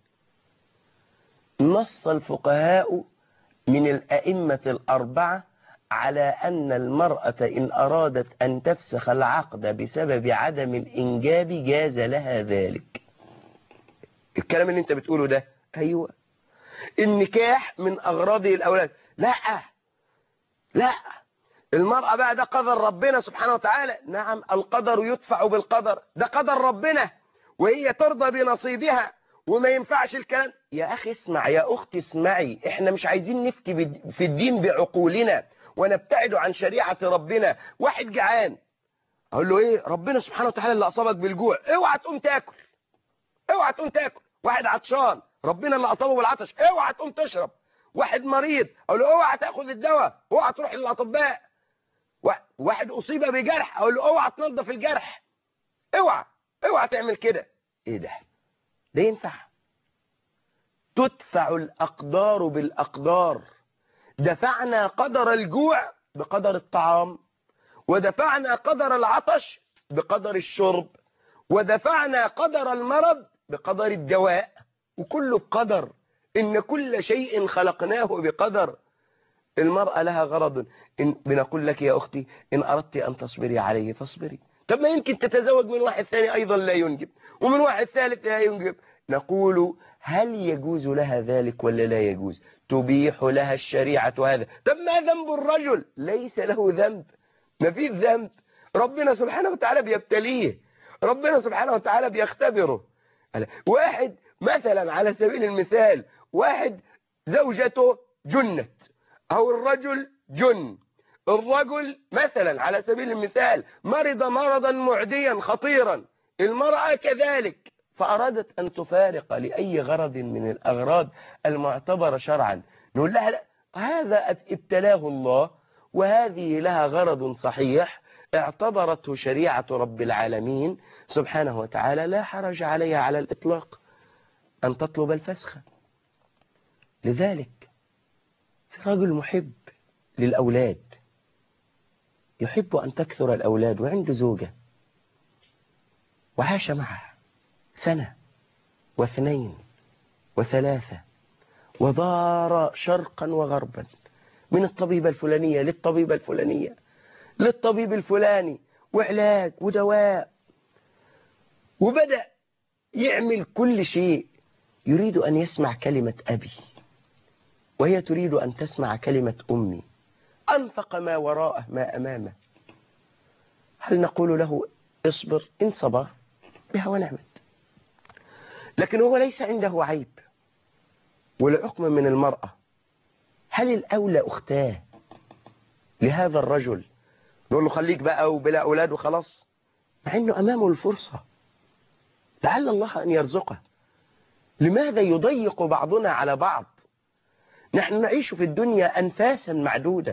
نص الفقهاء من الأئمة الأربعة على أن المرأة إن أرادت أن تفسخ العقد بسبب عدم الإنجاب جاز لها ذلك. الكلام اللي انت بتقوله ده أيوة، النكاح من أغراض الأولاد، لا لا المرأة بقى ده قدر ربنا سبحانه وتعالى. نعم القدر يدفع بالقدر، ده قدر ربنا وهي ترضى بنصيبها وما ينفعش الكلام. يا أخي اسمع، يا أختي اسمعي، احنا مش عايزين نفتي في الدين بعقولنا ونبتعد عن شريعة ربنا. واحد جعان أقول له إيه؟ ربنا سبحانه وتعالى اللي أصابك بالجوع، اوعى تقوم تاكل، اوعى تقوم تاكل. واحد عطشان ربنا اللي أصابه بالعطش، اوعى تقوم تشرب. واحد مريض أقول له اوعى تاخذ الدواء، اوعى تروح للأطباء. واحد أصيب بجرح أقول له اوعى تنظف الجرح، اوعى اوعى تعمل كده. ايه ده؟ ده ينفع؟ تدفع الأقدار بالأقدار. دفعنا قدر الجوع بقدر الطعام، ودفعنا قدر العطش بقدر الشرب، ودفعنا قدر المرض بقدر الدواء، وكله بقدر. إن كل شيء خلقناه بقدر. المرأة لها غرض. إن بنقول لك يا أختي إن أردت أن تصبري عليه فاصبري. طب ما يمكن تتزوج من واحد ثاني أيضا لا ينجب، ومن واحد ثالث لا ينجب. نقول هل يجوز لها ذلك ولا لا يجوز؟ تبيح لها الشريعة هذا. طب ما ذنب الرجل؟ ليس له ذنب، ما فيه ذنب. ربنا سبحانه وتعالى بيبتليه، ربنا سبحانه وتعالى بيختبره. واحد مثلا على سبيل المثال، واحد زوجته جنت أو الرجل جن، الرجل مثلا على سبيل المثال مرض مرضا معديا خطيرا، المرأة كذلك، فأرادت أن تفارق لأي غرض من الأغراض المعتبرة شرعا. نقول لها لا، هذا ابتلاه الله وهذه لها غرض صحيح اعتبرته شريعة رب العالمين سبحانه وتعالى، لا حرج عليها على الإطلاق أن تطلب الفسخ. لذلك في رجل محب للأولاد، يحب أن تكثر الأولاد، وعنده زوجة وعاش معها سنة واثنين وثلاثة، ودار شرقا وغربا، من الطبيبة الفلانية للطبيبة الفلانية للطبيب الفلاني، وعلاج ودواء، وبدأ يعمل كل شيء. يريد أن يسمع كلمة أبي، وهي تريد أن تسمع كلمة أمي. أنفق ما وراءه ما أمامه. هل نقول له اصبر؟ إن صبر بها ونعمت. لكن هو ليس عنده عيب ولا حكم من المرأة. هل الأولى أختاه لهذا الرجل نقول له خليك بقى وبلا أولاد وخلاص، مع أنه أمامه الفرصة لعل الله أن يرزقه؟ لماذا يضيق بعضنا على بعض؟ نحن نعيش في الدنيا أنفاسا معدودة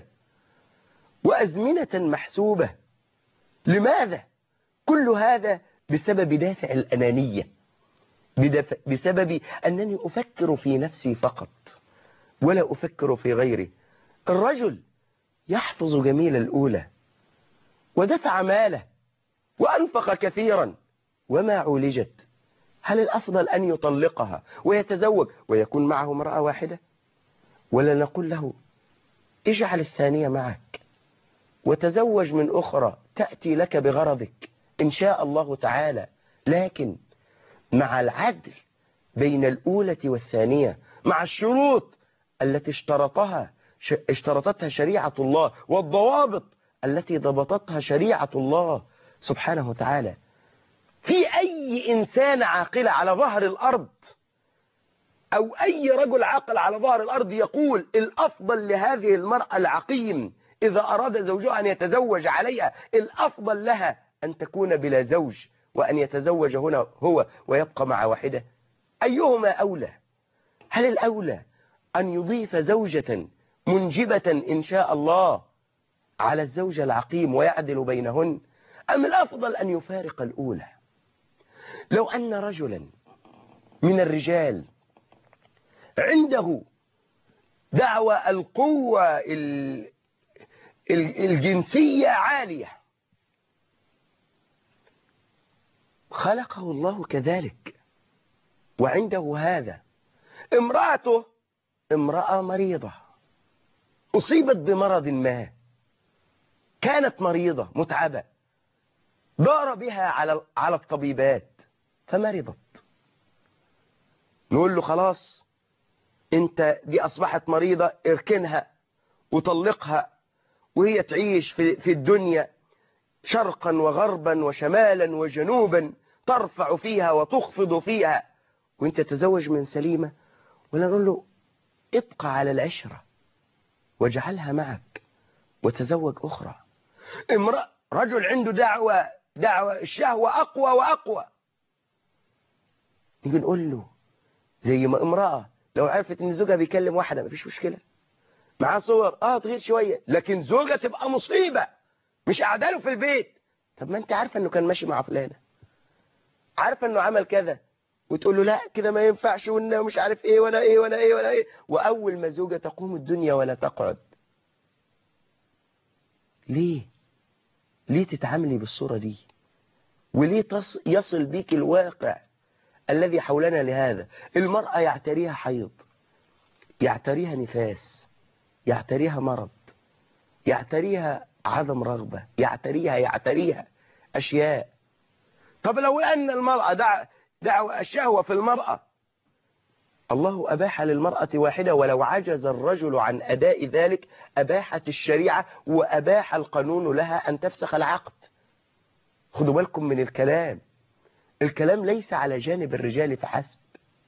وأزمنة محسوبة. لماذا؟ كل هذا بسبب دافع الأنانية، بسبب أنني أفكر في نفسي فقط ولا أفكر في غيري. الرجل يحفظ جميل الأولى ودفع ماله وأنفق كثيرا وما عولجت. هل الأفضل أن يطلقها ويتزوج ويكون معه امرأة واحدة؟ ولا نقول له اجعل الثانية معك وتزوج من أخرى تأتي لك بغرضك إن شاء الله تعالى، لكن مع العدل بين الأولى والثانية، مع الشروط التي اشترطها اشترطتها شريعة الله، والضوابط التي ضبطتها شريعة الله سبحانه وتعالى. في أي إنسان عاقل على ظهر الأرض أو أي رجل عاقل على ظهر الأرض يقول الأفضل لهذه المرأة العقيم إذا أراد زوجها أن يتزوج عليها الأفضل لها أن تكون بلا زوج وأن يتزوج هنا هو ويبقى مع واحدة؟ أيهما أولى؟ هل الأولى أن يضيف زوجة منجبة إن شاء الله على الزوجة العقيم ويعدل بينهن، أم الأفضل أن يفارق الأولى؟ لو أن رجلا من الرجال عنده دعوى القوة الجنسية عالية، خلقه الله كذلك وعنده هذا، امرأته امرأة مريضة أصيبت بمرض ما، كانت مريضة متعبة، دار بها على على الطبيبات فمرضت، نقول له خلاص انت دي أصبحت مريضة، اركنها وطلقها وهي تعيش في, في الدنيا شرقا وغربا وشمالا وجنوبا، ترفع فيها وتخفض فيها، وانت تزوج من سليمة؟ ولا نقول له ابقى على العشرة واجعلها معك وتزوج أخرى؟ امرأة رجل عنده دعوة دعوة الشهوة أقوى وأقوى، نيجي نقول له زي ما امرأة لو عرفت ان زوجها بيكلم واحدة مفيش مشكلة، معاه صور اه تغير شوية، لكن زوجها تبقى مصيبة مش قاعده له في البيت. طب ما انت عارفة انه كان ماشي مع فلانة، عارفة انه عمل كذا، وتقول له لا كده ما ينفعش ومش عارف ايه ولا ايه ولا ايه ولا ايه، واول ما زوجة تقوم الدنيا ولا تقعد. ليه؟ ليه تتعاملي بالصورة دي؟ وليه تص... يصل بيك الواقع الذي حولنا لهذا؟ المرأة يعتريها حيض، يعتريها نفاس، يعتريها مرض، يعتريها عدم رغبة، يعتريها يعتريها أشياء. طب لو أن المرأة دع... دعوة الشهوة في المرأة، الله أباح للمرأة واحدة، ولو عجز الرجل عن أداء ذلك أباحت الشريعة وأباح القانون لها أن تفسخ العقد. خدوا بالكم من الكلام، الكلام ليس على جانب الرجال فحسب.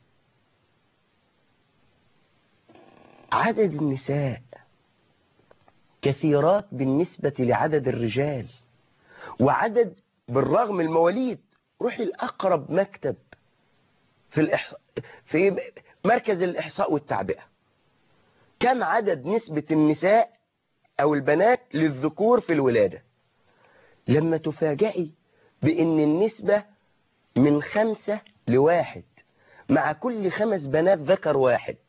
عدد النساء كثيرات بالنسبة لعدد الرجال، وعدد بالرغم المواليد. روحي الأقرب مكتب في الإحصاء في مركز الإحصاء والتعبئة، كم عدد نسبة النساء أو البنات للذكور في الولادة؟ لما تفاجئي بأن النسبة من خمسة لواحد، مع كل خمس بنات ذكر واحد،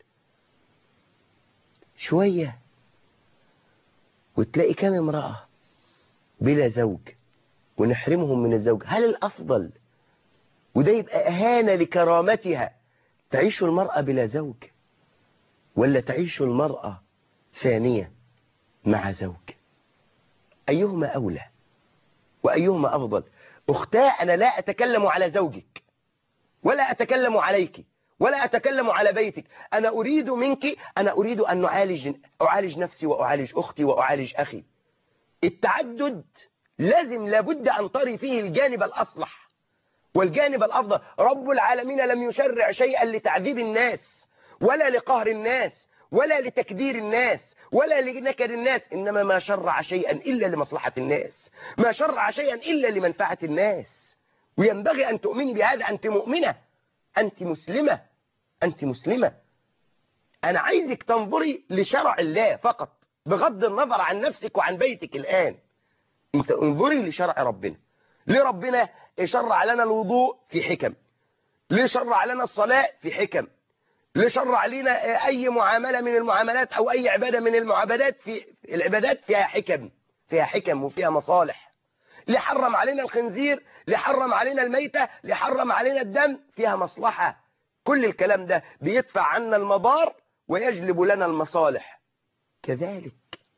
شوية وتلاقي كم امرأة بلا زوج ونحرمهم من الزوج. هل الأفضل، وده يبقى أهانة لكرامتها، تعيش المرأة بلا زوج ولا تعيش المرأة ثانية مع زوج؟ أيهما أولى وأيهما أفضل؟ أختاه، أنا لا أتكلم على زوجك ولا أتكلم عليك ولا أتكلم على بيتك، أنا أريد منك، أنا أريد أن نعالج أعالج نفسي وأعالج أختي وأعالج أخي. التعدد لازم لابد أن تري فيه الجانب الأصلح والجانب الأفضل. رب العالمين لم يشرع شيئا لتعذيب الناس ولا لقهر الناس ولا لتكدير الناس ولا لنكد الناس، إنما ما شرع شيئا إلا لمصلحة الناس، ما شرع شيئا إلا لمنفعة الناس. وينبغي أن تؤمني بهذا. أنت مؤمنة، أنت مسلمة، أنت مسلمة. أنا عايزك تنظري لشرع الله فقط بغض النظر عن نفسك وعن بيتك الآن. أنت انظري لشرع ربنا. ليه ربنا شرع لنا الوضوء؟ في حكم. ليه شرع لنا الصلاة؟ في حكم. ليه شرع لنا أي معاملة من المعاملات أو أي عبادة من المعبدات؟ في العبادات فيها حكم، فيها حكم وفيها مصالح. ليه حرم علينا الخنزير؟ ليه حرم علينا الميتة؟ ليه حرم علينا الدم؟ فيها مصلحة. كل الكلام ده بيدفع عنا المضار ويجلب لنا المصالح. كذلك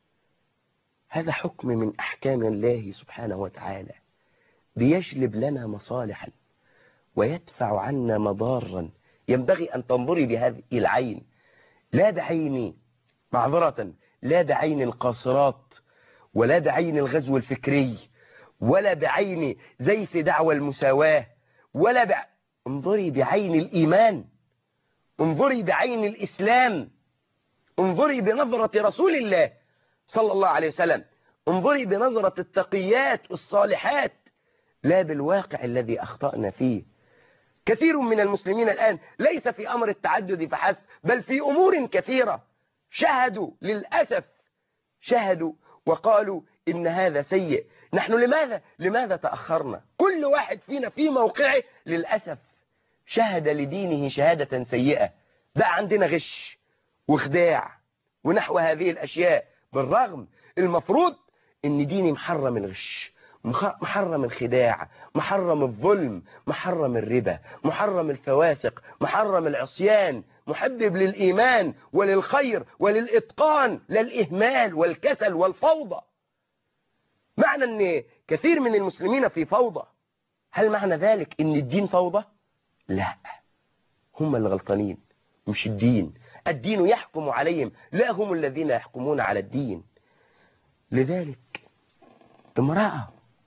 هذا حكم من أحكام الله سبحانه وتعالى، بيجلب لنا مصالحا ويدفع عنا مضارا. ينبغي أن تنظري بهذه العين، لا بعين معذرة لا بعين القاصرات ولا بعين الغزو الفكري ولا بعين زيف دعوى المساواة ولا بع... انظري بعين الإيمان، انظري بعين الإسلام، انظري بنظرة رسول الله صلى الله عليه وسلم، انظري بنظرة التقيات الصالحات، لا بالواقع الذي أخطأنا فيه. كثير من المسلمين الآن ليس في أمر التعدد فحسب، بل في أمور كثيرة شهدوا للأسف، شهدوا وقالوا إن هذا سيء. نحن لماذا لماذا تأخرنا؟ كل واحد فينا في موقعه للأسف شهد لدينه شهادة سيئة. بقى عندنا غش وخداع ونحو هذه الأشياء، بالرغم المفروض إن ديني محرم الغش، محرم الخداع، محرم الظلم، محرم الربا، محرم الفواسق، محرم العصيان، محبب للإيمان وللخير وللإتقان، لا الإهمال والكسل والفوضى. معنى أن كثير من المسلمين في فوضى، هل معنى ذلك أن الدين فوضى؟ لا، هم اللي غلطانين مش الدين. الدين يحكم عليهم، لا هم الذين يحكمون على الدين. لذلك امرأة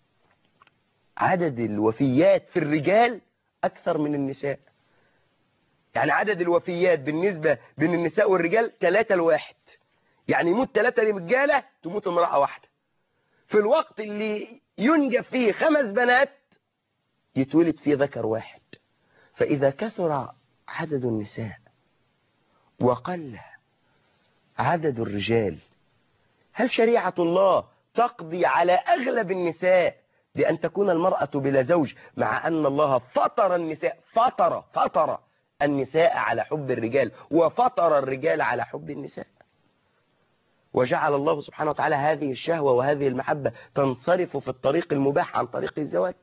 عدد الوفيات في الرجال أكثر من النساء. يعني عدد الوفيات بالنسبة بين النساء والرجال ثلاثة لواحد، يعني يموت ثلاثة رجالة تموت امرأة واحدة، في الوقت اللي ينجب فيه خمس بنات يتولد فيه ذكر واحد. فإذا كثر عدد النساء وقل عدد الرجال، هل شريعة الله تقضي على أغلب النساء بأن تكون المرأة بلا زوج، مع أن الله فطر النساء فطر فطر النساء على حب الرجال وفطر الرجال على حب النساء؟ وجعل الله سبحانه وتعالى هذه الشهوة وهذه المحبة تنصرف في الطريق المباح عن طريق الزواج.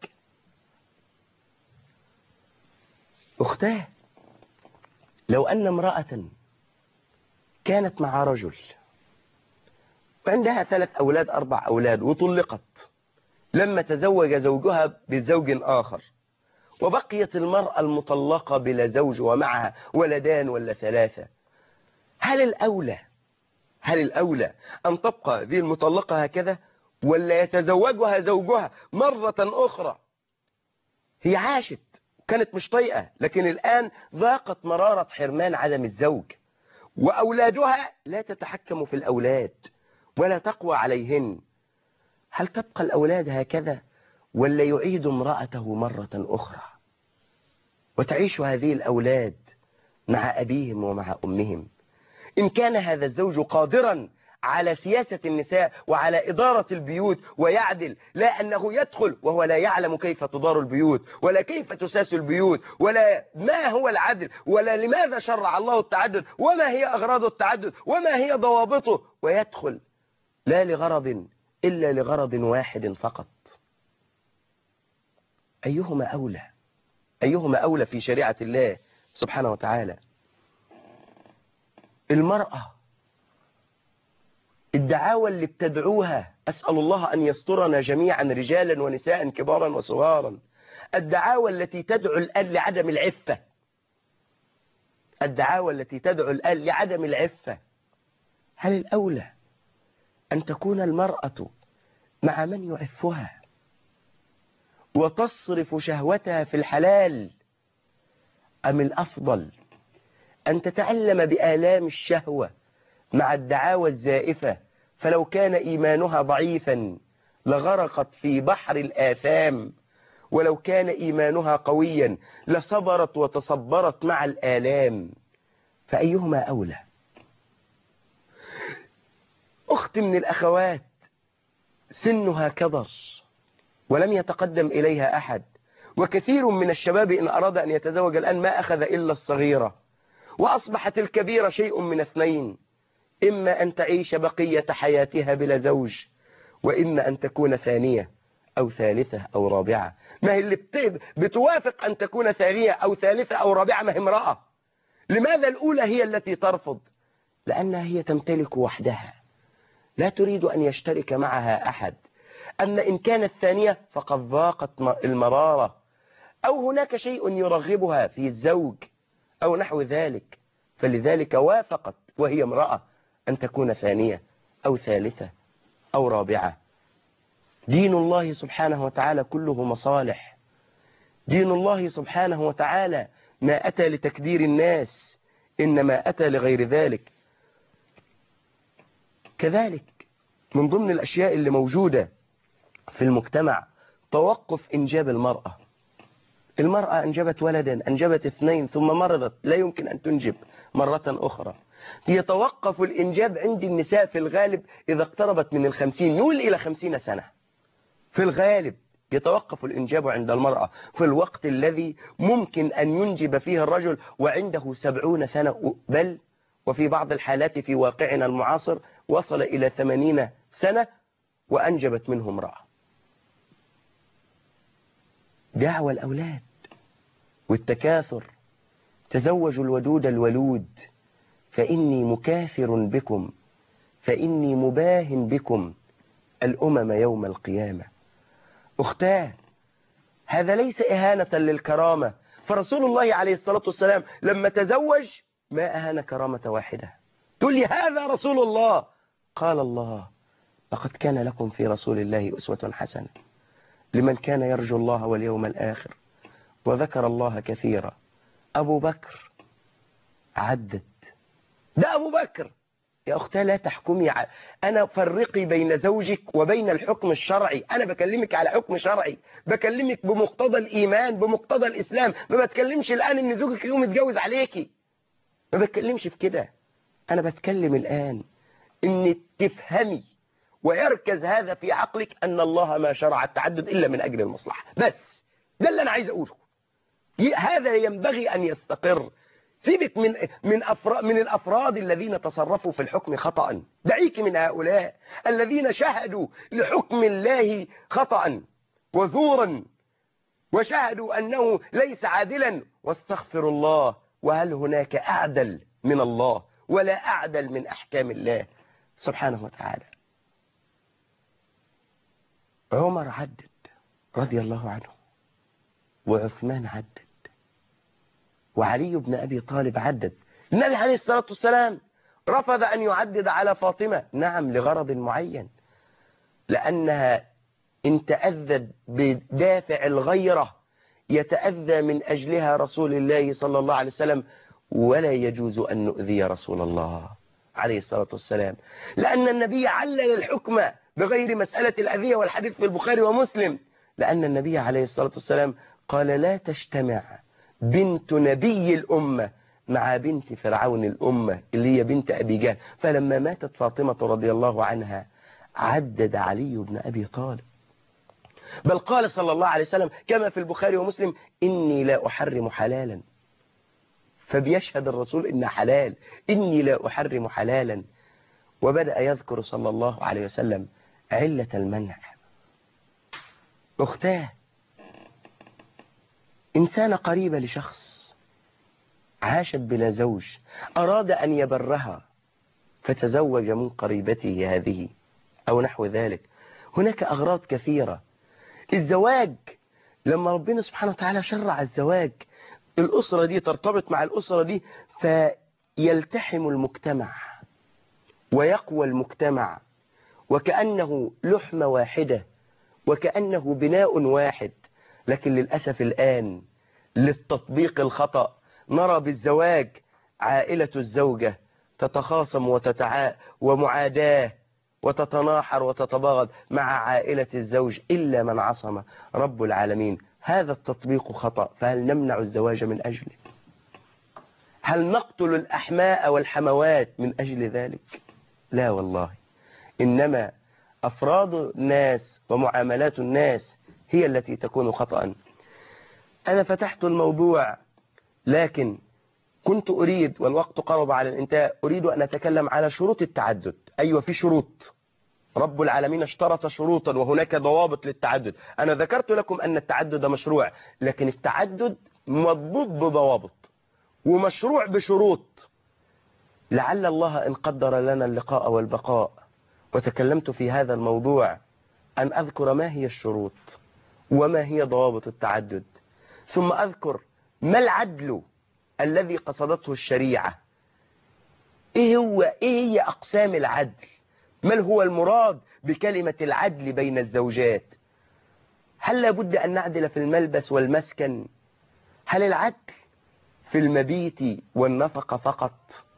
أختاه، لو أن امرأة كانت مع رجل وعندها ثلاث أولاد أربع أولاد وطلقت لما تزوج زوجها بزوج آخر، وبقيت المرأة المطلقة بلا زوج ومعها ولدان ولا ثلاثة، هل الأولى هل الأولى أن تبقى ذي المطلقة هكذا، ولا يتزوجها زوجها مرة أخرى؟ هي عاشت كانت مش طيئة، لكن الآن ذاقت مرارة حرمان عدم الزوج، وأولادها لا تتحكم في الأولاد ولا تقوى عليهن. هل تبقى الأولاد هكذا، ولا يعيد امرأته مرة أخرى وتعيش هذه الأولاد مع أبيهم ومع أمهم؟ إن كان هذا الزوج قادرا على سياسة النساء وعلى إدارة البيوت ويعدل، لا أنه يدخل وهو لا يعلم كيف تدار البيوت ولا كيف تساس البيوت ولا ما هو العدل ولا لماذا شرع الله التعدد وما هي أغراض التعدد وما هي ضوابطه، ويدخل لا لغرض إلا لغرض واحد فقط. أيهما أولى أيهما أولى في شريعة الله سبحانه وتعالى؟ المرأة الدعاوى اللي بتدعوها، أسأل الله أن يسترنا جميعا رجالا ونساء كبارا وصغارا، الدعاوى التي تدعو الآن لعدم العفة الدعاوى التي تدعو الآن لعدم العفة هل الأولى أن تكون المرأة مع من يعفها وتصرف شهوتها في الحلال، أم الأفضل أن تتعلم بآلام الشهوة مع الدعاوى الزائفة، فلو كان إيمانها ضعيفا لغرقت في بحر الآثام، ولو كان إيمانها قويا لصبرت وتصبرت مع الآلام؟ فأيهما أولى؟ أخت من الأخوات سنها كبر ولم يتقدم إليها أحد، وكثير من الشباب إن أراد أن يتزوج الآن ما أخذ إلا الصغيرة، وأصبحت الكبيرة شيء من اثنين: إما أن تعيش بقية حياتها بلا زوج، وإما أن تكون ثانية أو ثالثة أو رابعة. ما هي اللي بتوافق أن تكون ثانية أو ثالثة أو رابعة؟ ما هي امرأة. لماذا الأولى هي التي ترفض؟ لأنها هي تمتلك وحدها، لا تريد أن يشترك معها أحد. أما إن كانت ثانية فقد ضاقت المرارة، أو هناك شيء يرغبها في الزوج أو نحو ذلك، فلذلك وافقت وهي امرأة أن تكون ثانية أو ثالثة أو رابعة. دين الله سبحانه وتعالى كله مصالح. دين الله سبحانه وتعالى ما أتى لتكدير الناس، إنما أتى لغير ذلك. كذلك من ضمن الأشياء اللي موجودة في المجتمع توقف إنجاب المرأة. المرأة أنجبت ولدا، أنجبت اثنين، ثم مرضت لا يمكن أن تنجب مرة أخرى. يتوقف الإنجاب عند النساء في الغالب إذا اقتربت من الخمسين، يول إلى خمسين سنة في الغالب يتوقف الإنجاب عند المرأة، في الوقت الذي ممكن أن ينجب فيه الرجل وعنده سبعون سنة، بل وفي بعض الحالات في واقعنا المعاصر وصل إلى ثمانين سنة وأنجبت منه امرأة. دعوى الأولاد والتكاثر: تزوجوا الودود الولود فإني مكاثر بكم فإني مباهن بكم الأمم يوم القيامة. أختاه، هذا ليس إهانة للكرامة، فرسول الله عليه الصلاة والسلام لما تزوج ما أهان كرامة واحدة. تقول لي هذا رسول الله، قال الله: لقد كان لكم في رسول الله أسوة حسنة لمن كان يرجو الله واليوم الآخر وذكر الله كثيرا. أبو بكر عدت، ده أبو بكر. يا أختها لا تحكمي على... أنا فرقي بين زوجك وبين الحكم الشرعي. أنا بكلمك على حكم شرعي، بكلمك بمقتضى الإيمان بمقتضى الإسلام. ما بتكلمش الآن إن زوجك يقوم يتجوز عليكي، ما بتكلمش في كده. أنا بتكلم الآن إن تفهمي ويركز هذا في عقلك أن الله ما شرع التعدد إلا من أجل المصلحة. بس ده اللي أنا عايز أقوله. هذا ينبغي أن يستقر. سيبك من من أفراد من الأفراد الذين تصرفوا في الحكم خطأ، دعيك من هؤلاء الذين شهدوا لحكم الله خطأ وزورا وشهدوا أنه ليس عادلا، واستغفر الله، وهل هناك أعدل من الله؟ ولا أعدل من أحكام الله سبحانه وتعالى. عمر عدد رضي الله عنه، وعثمان عدد، وعلي بن أبي طالب عدد. النبي عليه الصلاة والسلام رفض أن يعدد على فاطمة، نعم لغرض معين، لأنها إن تأذت بدافع الغيرة يتأذى من أجلها رسول الله صلى الله عليه وسلم، ولا يجوز أن نؤذي رسول الله عليه الصلاة والسلام، لأن النبي علل الحكم بغير مسألة الأذية، والحديث في البخاري ومسلم، لأن النبي عليه الصلاة والسلام قال لا تجتمع بنت نبي الأمة مع بنت فرعون الأمة اللي هي بنت أبي جهل. فلما ماتت فاطمة رضي الله عنها عدد علي بن أبي طالب، بل قال صلى الله عليه وسلم كما في البخاري ومسلم إني لا أحرم حلالا، فبيشهد الرسول إن حلال، إني لا أحرم حلالا. وبدأ يذكر صلى الله عليه وسلم علة المنع. أختاه إنسانة قريبة لشخص عاشت بلا زوج، أراد أن يبرها فتزوج من قريبته هذه أو نحو ذلك. هناك أغراض كثيرة. الزواج لما ربنا سبحانه وتعالى شرع الزواج، الأسرة دي ترتبط مع الأسرة دي فيلتحم المجتمع ويقوى المجتمع، وكأنه لحمة واحدة وكأنه بناء واحد. لكن للأسف الآن للتطبيق الخطأ نرى بالزواج عائلة الزوجة تتخاصم وتتعا ومعاداة وتتناحر وتتباغض مع عائلة الزوج إلا من عصم رب العالمين. هذا التطبيق خطأ. فهل نمنع الزواج من أجله؟ هل نقتل الأحماء والحموات من أجل ذلك؟ لا والله، إنما أفراد الناس ومعاملات الناس هي التي تكون خطأ. أنا فتحت الموضوع لكن كنت أريد، والوقت قرب على الانتهاء، أريد أن أتكلم على شروط التعدد. أيوة في شروط، رب العالمين اشترط شروطا وهناك ضوابط للتعدد. أنا ذكرت لكم أن التعدد مشروع، لكن التعدد مضبوط بضوابط ومشروع بشروط. لعل الله إن قدر لنا اللقاء والبقاء وتكلمت في هذا الموضوع أن أذكر ما هي الشروط وما هي ضوابط التعدد، ثم أذكر ما العدل الذي قصدته الشريعة، إيه هو إيه هي أقسام العدل، ما هو المراد بكلمة العدل بين الزوجات. هل لابد أن نعدل في الملبس والمسكن؟ هل العدل في المبيت والنفقة فقط؟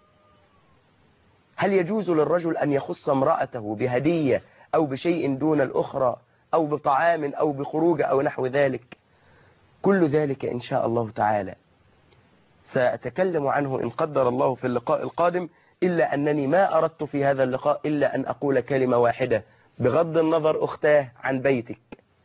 هل يجوز للرجل أن يخص امرأته بهدية أو بشيء دون الأخرى أو بطعام أو بخروج أو نحو ذلك؟ كل ذلك إن شاء الله تعالى سأتكلم عنه إن قدر الله في اللقاء القادم، إلا أنني ما أردت في هذا اللقاء إلا أن أقول كلمة واحدة بغض النظر أختاه عن بيتك.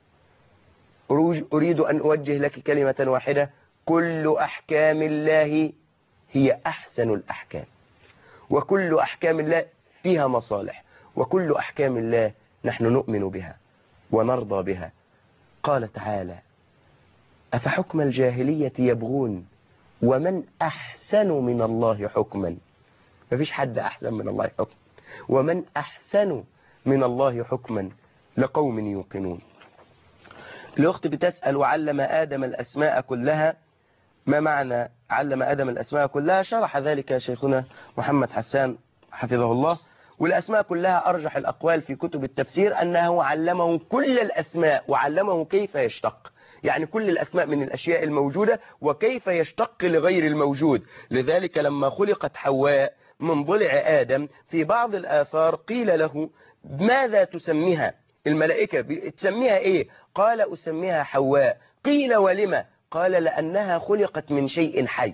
أريد أن أوجه لك كلمة واحدة: كل أحكام الله هي أحسن الأحكام، وكل أحكام الله فيها مصالح، وكل أحكام الله نحن نؤمن بها ونرضى بها. قال تعالى: أفحكم الجاهلية يبغون ومن أحسن من الله حكما. ما فيش حد أحسن من الله حكما. ومن أحسن من الله حكما لقوم يوقنون. الأخت بتسأل: وعلم آدم الأسماء كلها، ما معنى علم آدم الأسماء كلها؟ شرح ذلك شيخنا محمد حسان حفظه الله. والأسماء كلها أرجح الأقوال في كتب التفسير أنه علمه كل الأسماء وعلمه كيف يشتق، يعني كل الأسماء من الأشياء الموجودة وكيف يشتق لغير الموجود. لذلك لما خلقت حواء من ضلع آدم في بعض الآثار قيل له: ماذا تسميها؟ الملائكة تسميها إيه؟ قال: أسميها حواء. قيل: ولما؟ قال: لأنها خلقت من شيء حي.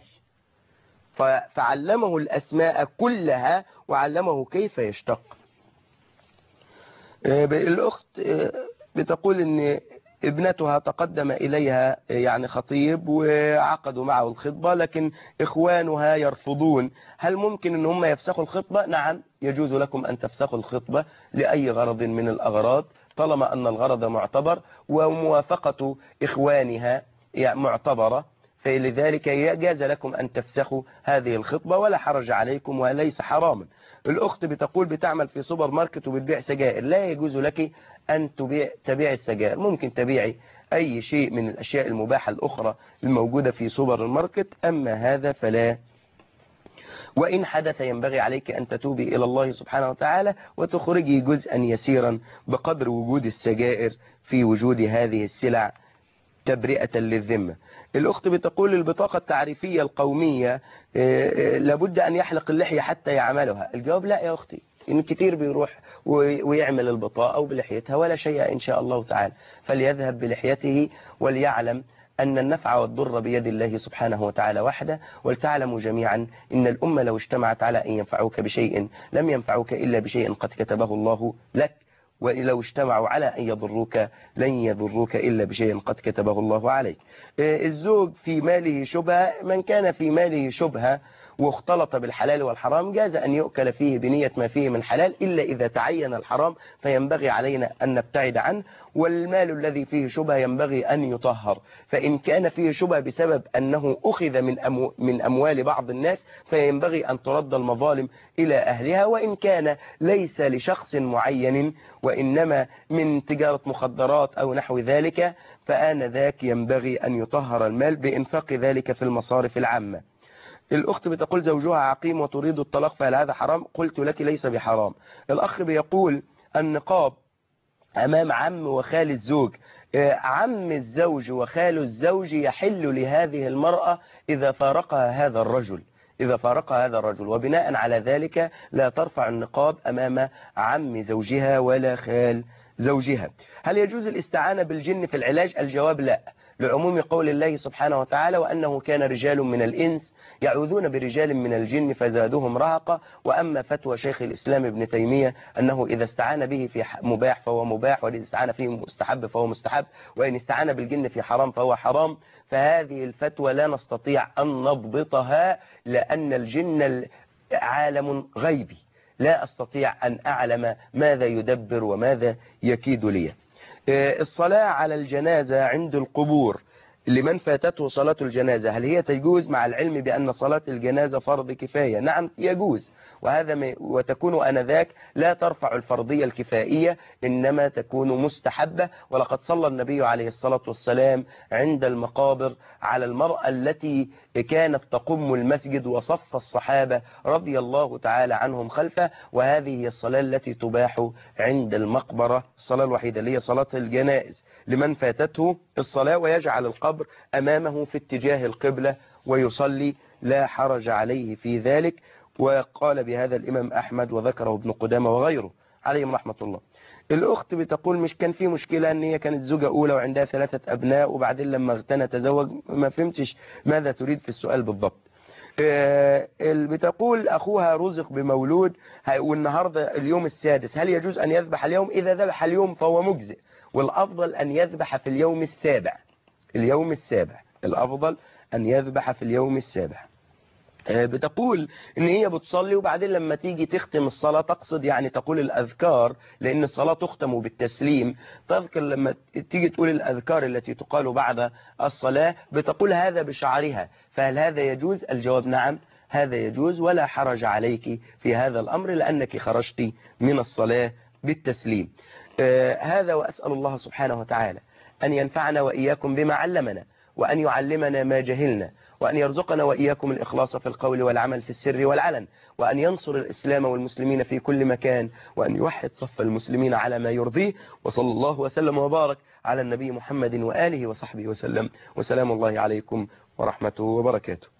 فعلمه الأسماء كلها وعلمه كيف يشتق. الأخت بتقول إن ابنتها تقدم إليها يعني خطيب وعقدوا معه الخطبة، لكن إخوانها يرفضون، هل ممكن أن هم يفسخوا الخطبة؟ نعم، يجوز لكم أن تفسخوا الخطبة لأي غرض من الأغراض طالما أن الغرض معتبر وموافقة إخوانها معتبرة، فلذلك يجاز لكم أن تفسخوا هذه الخطبة ولا حرج عليكم وليس حراما. الأخت بتقول بتعمل في سوبر ماركت وبتبيع سجائر، لا يجوز لك أن تبيع تبيع السجائر، ممكن تبيعي أي شيء من الأشياء المباحة الأخرى الموجودة في سوبر الماركت، أما هذا فلا. وإن حدث ينبغي عليك أن تتوبي إلى الله سبحانه وتعالى وتخرجي جزءا يسيرا بقدر وجود السجائر في وجود هذه السلع تبرئة للذمة. الأخت بتقول البطاقة التعريفية القومية لابد أن يحلق اللحية حتى يعملها. الجواب لا يا أختي، إن كتير بيروح ويعمل البطاقة وبلحيتها ولا شيء إن شاء الله تعالى، فليذهب بلحيته وليعلم أن النفع والضر بيد الله سبحانه وتعالى وحده، ولتعلموا جميعا إن الأمة لو اجتمعت على أن ينفعوك بشيء لم ينفعوك إلا بشيء قد كتبه الله لك، ولو اجتمعوا على أن يضروك لن يضروك إلا بشيء قد كتبه الله عليك. الزوج في ماله شبهة، من كان في ماله شبهة واختلط بالحلال والحرام جاز أن يؤكل فيه بنية ما فيه من حلال، إلا إذا تعين الحرام فينبغي علينا أن نبتعد عنه، والمال الذي فيه شبهة ينبغي أن يطهر، فإن كان فيه شبهة بسبب أنه أخذ من أمو من أموال بعض الناس فينبغي أن ترد المظالم إلى أهلها، وإن كان ليس لشخص معين وإنما من تجارة مخدرات أو نحو ذلك فآنذاك ينبغي أن يطهر المال بإنفاق ذلك في المصارف العامة. الأخت بتقول زوجها عقيم وتريد الطلاق، فهل هذا حرام؟ قلت لك ليس بحرام. الأخ بيقول النقاب أمام عم وخال الزوج، عم الزوج وخال الزوج يحل لهذه المرأة إذا فارقها هذا الرجل إذا فارقها هذا الرجل وبناء على ذلك لا ترفع النقاب أمام عم زوجها ولا خال زوجها. هل يجوز الاستعانة بالجن في العلاج؟ الجواب لا، لعموم قول الله سبحانه وتعالى وأنه كان رجال من الإنس يعوذون برجال من الجن فزادوهم رهقا. وأما فتوى شيخ الإسلام ابن تيمية أنه إذا استعان به في مباح فهو مباح، وإذا استعان فيه مستحب فهو مستحب، وإن استعان بالجن في حرام فهو حرام، فهذه الفتوى لا نستطيع أن نضبطها لأن الجن عالم غيبي، لا أستطيع أن أعلم ماذا يدبر وماذا يكيد لي. الصلاة على الجنازة عند القبور لمن فاتته صلاة الجنازة، هل هي تجوز مع العلم بأن صلاة الجنازة فرض كفاية؟ نعم يجوز، وهذا وتكون آنذاك لا ترفع الفرضية الكفائية إنما تكون مستحبة. ولقد صلى النبي عليه الصلاة والسلام عند المقابر على المرأة التي كانت تقم المسجد وصف الصحابة رضي الله تعالى عنهم خلفه، وهذه هي الصلاة التي تباح عند المقبرة، الصلاة الوحيدة اللي هي صلاة الجنائز لمن فاتته الصلاة، ويجعل القبر أمامه في اتجاه القبلة ويصلي لا حرج عليه في ذلك. وقال بهذا الإمام أحمد وذكره ابن قدامة وغيره عليهم رحمة الله. الأخت بتقول مش كان في مشكلة أن هي كانت زوجة أولى وعندها ثلاثة أبناء وبعدين لما اغتنى تزوج، ما فهمتش ماذا تريد في السؤال بالضبط. بتقول أخوها رزق بمولود والنهاردة اليوم السادس، هل يجوز أن يذبح اليوم؟ إذا ذبح اليوم فهو مجزئ، والأفضل أن يذبح في اليوم السابع اليوم السابع الأفضل أن يذبح في اليوم السابع. بتقول ان هي بتصلي وبعدين لما تيجي تختم الصلاة تقصد يعني تقول الأذكار، لأن الصلاة تختم بالتسليم، تذكر لما تيجي تقول الأذكار التي تقال بعد الصلاة بتقول هذا بشعرها، فهل هذا يجوز؟ الجواب نعم هذا يجوز ولا حرج عليك في هذا الأمر لأنك خرجت من الصلاة بالتسليم. آه هذا وأسأل الله سبحانه وتعالى أن ينفعنا وإياكم بما علمنا، وأن يعلمنا ما جهلنا، وأن يرزقنا وإياكم الإخلاص في القول والعمل في السر والعلن، وأن ينصر الإسلام والمسلمين في كل مكان، وأن يوحد صف المسلمين على ما يرضيه. وصلى الله وسلم وبارك على النبي محمد وآله وصحبه وسلم، وسلام الله عليكم ورحمته وبركاته.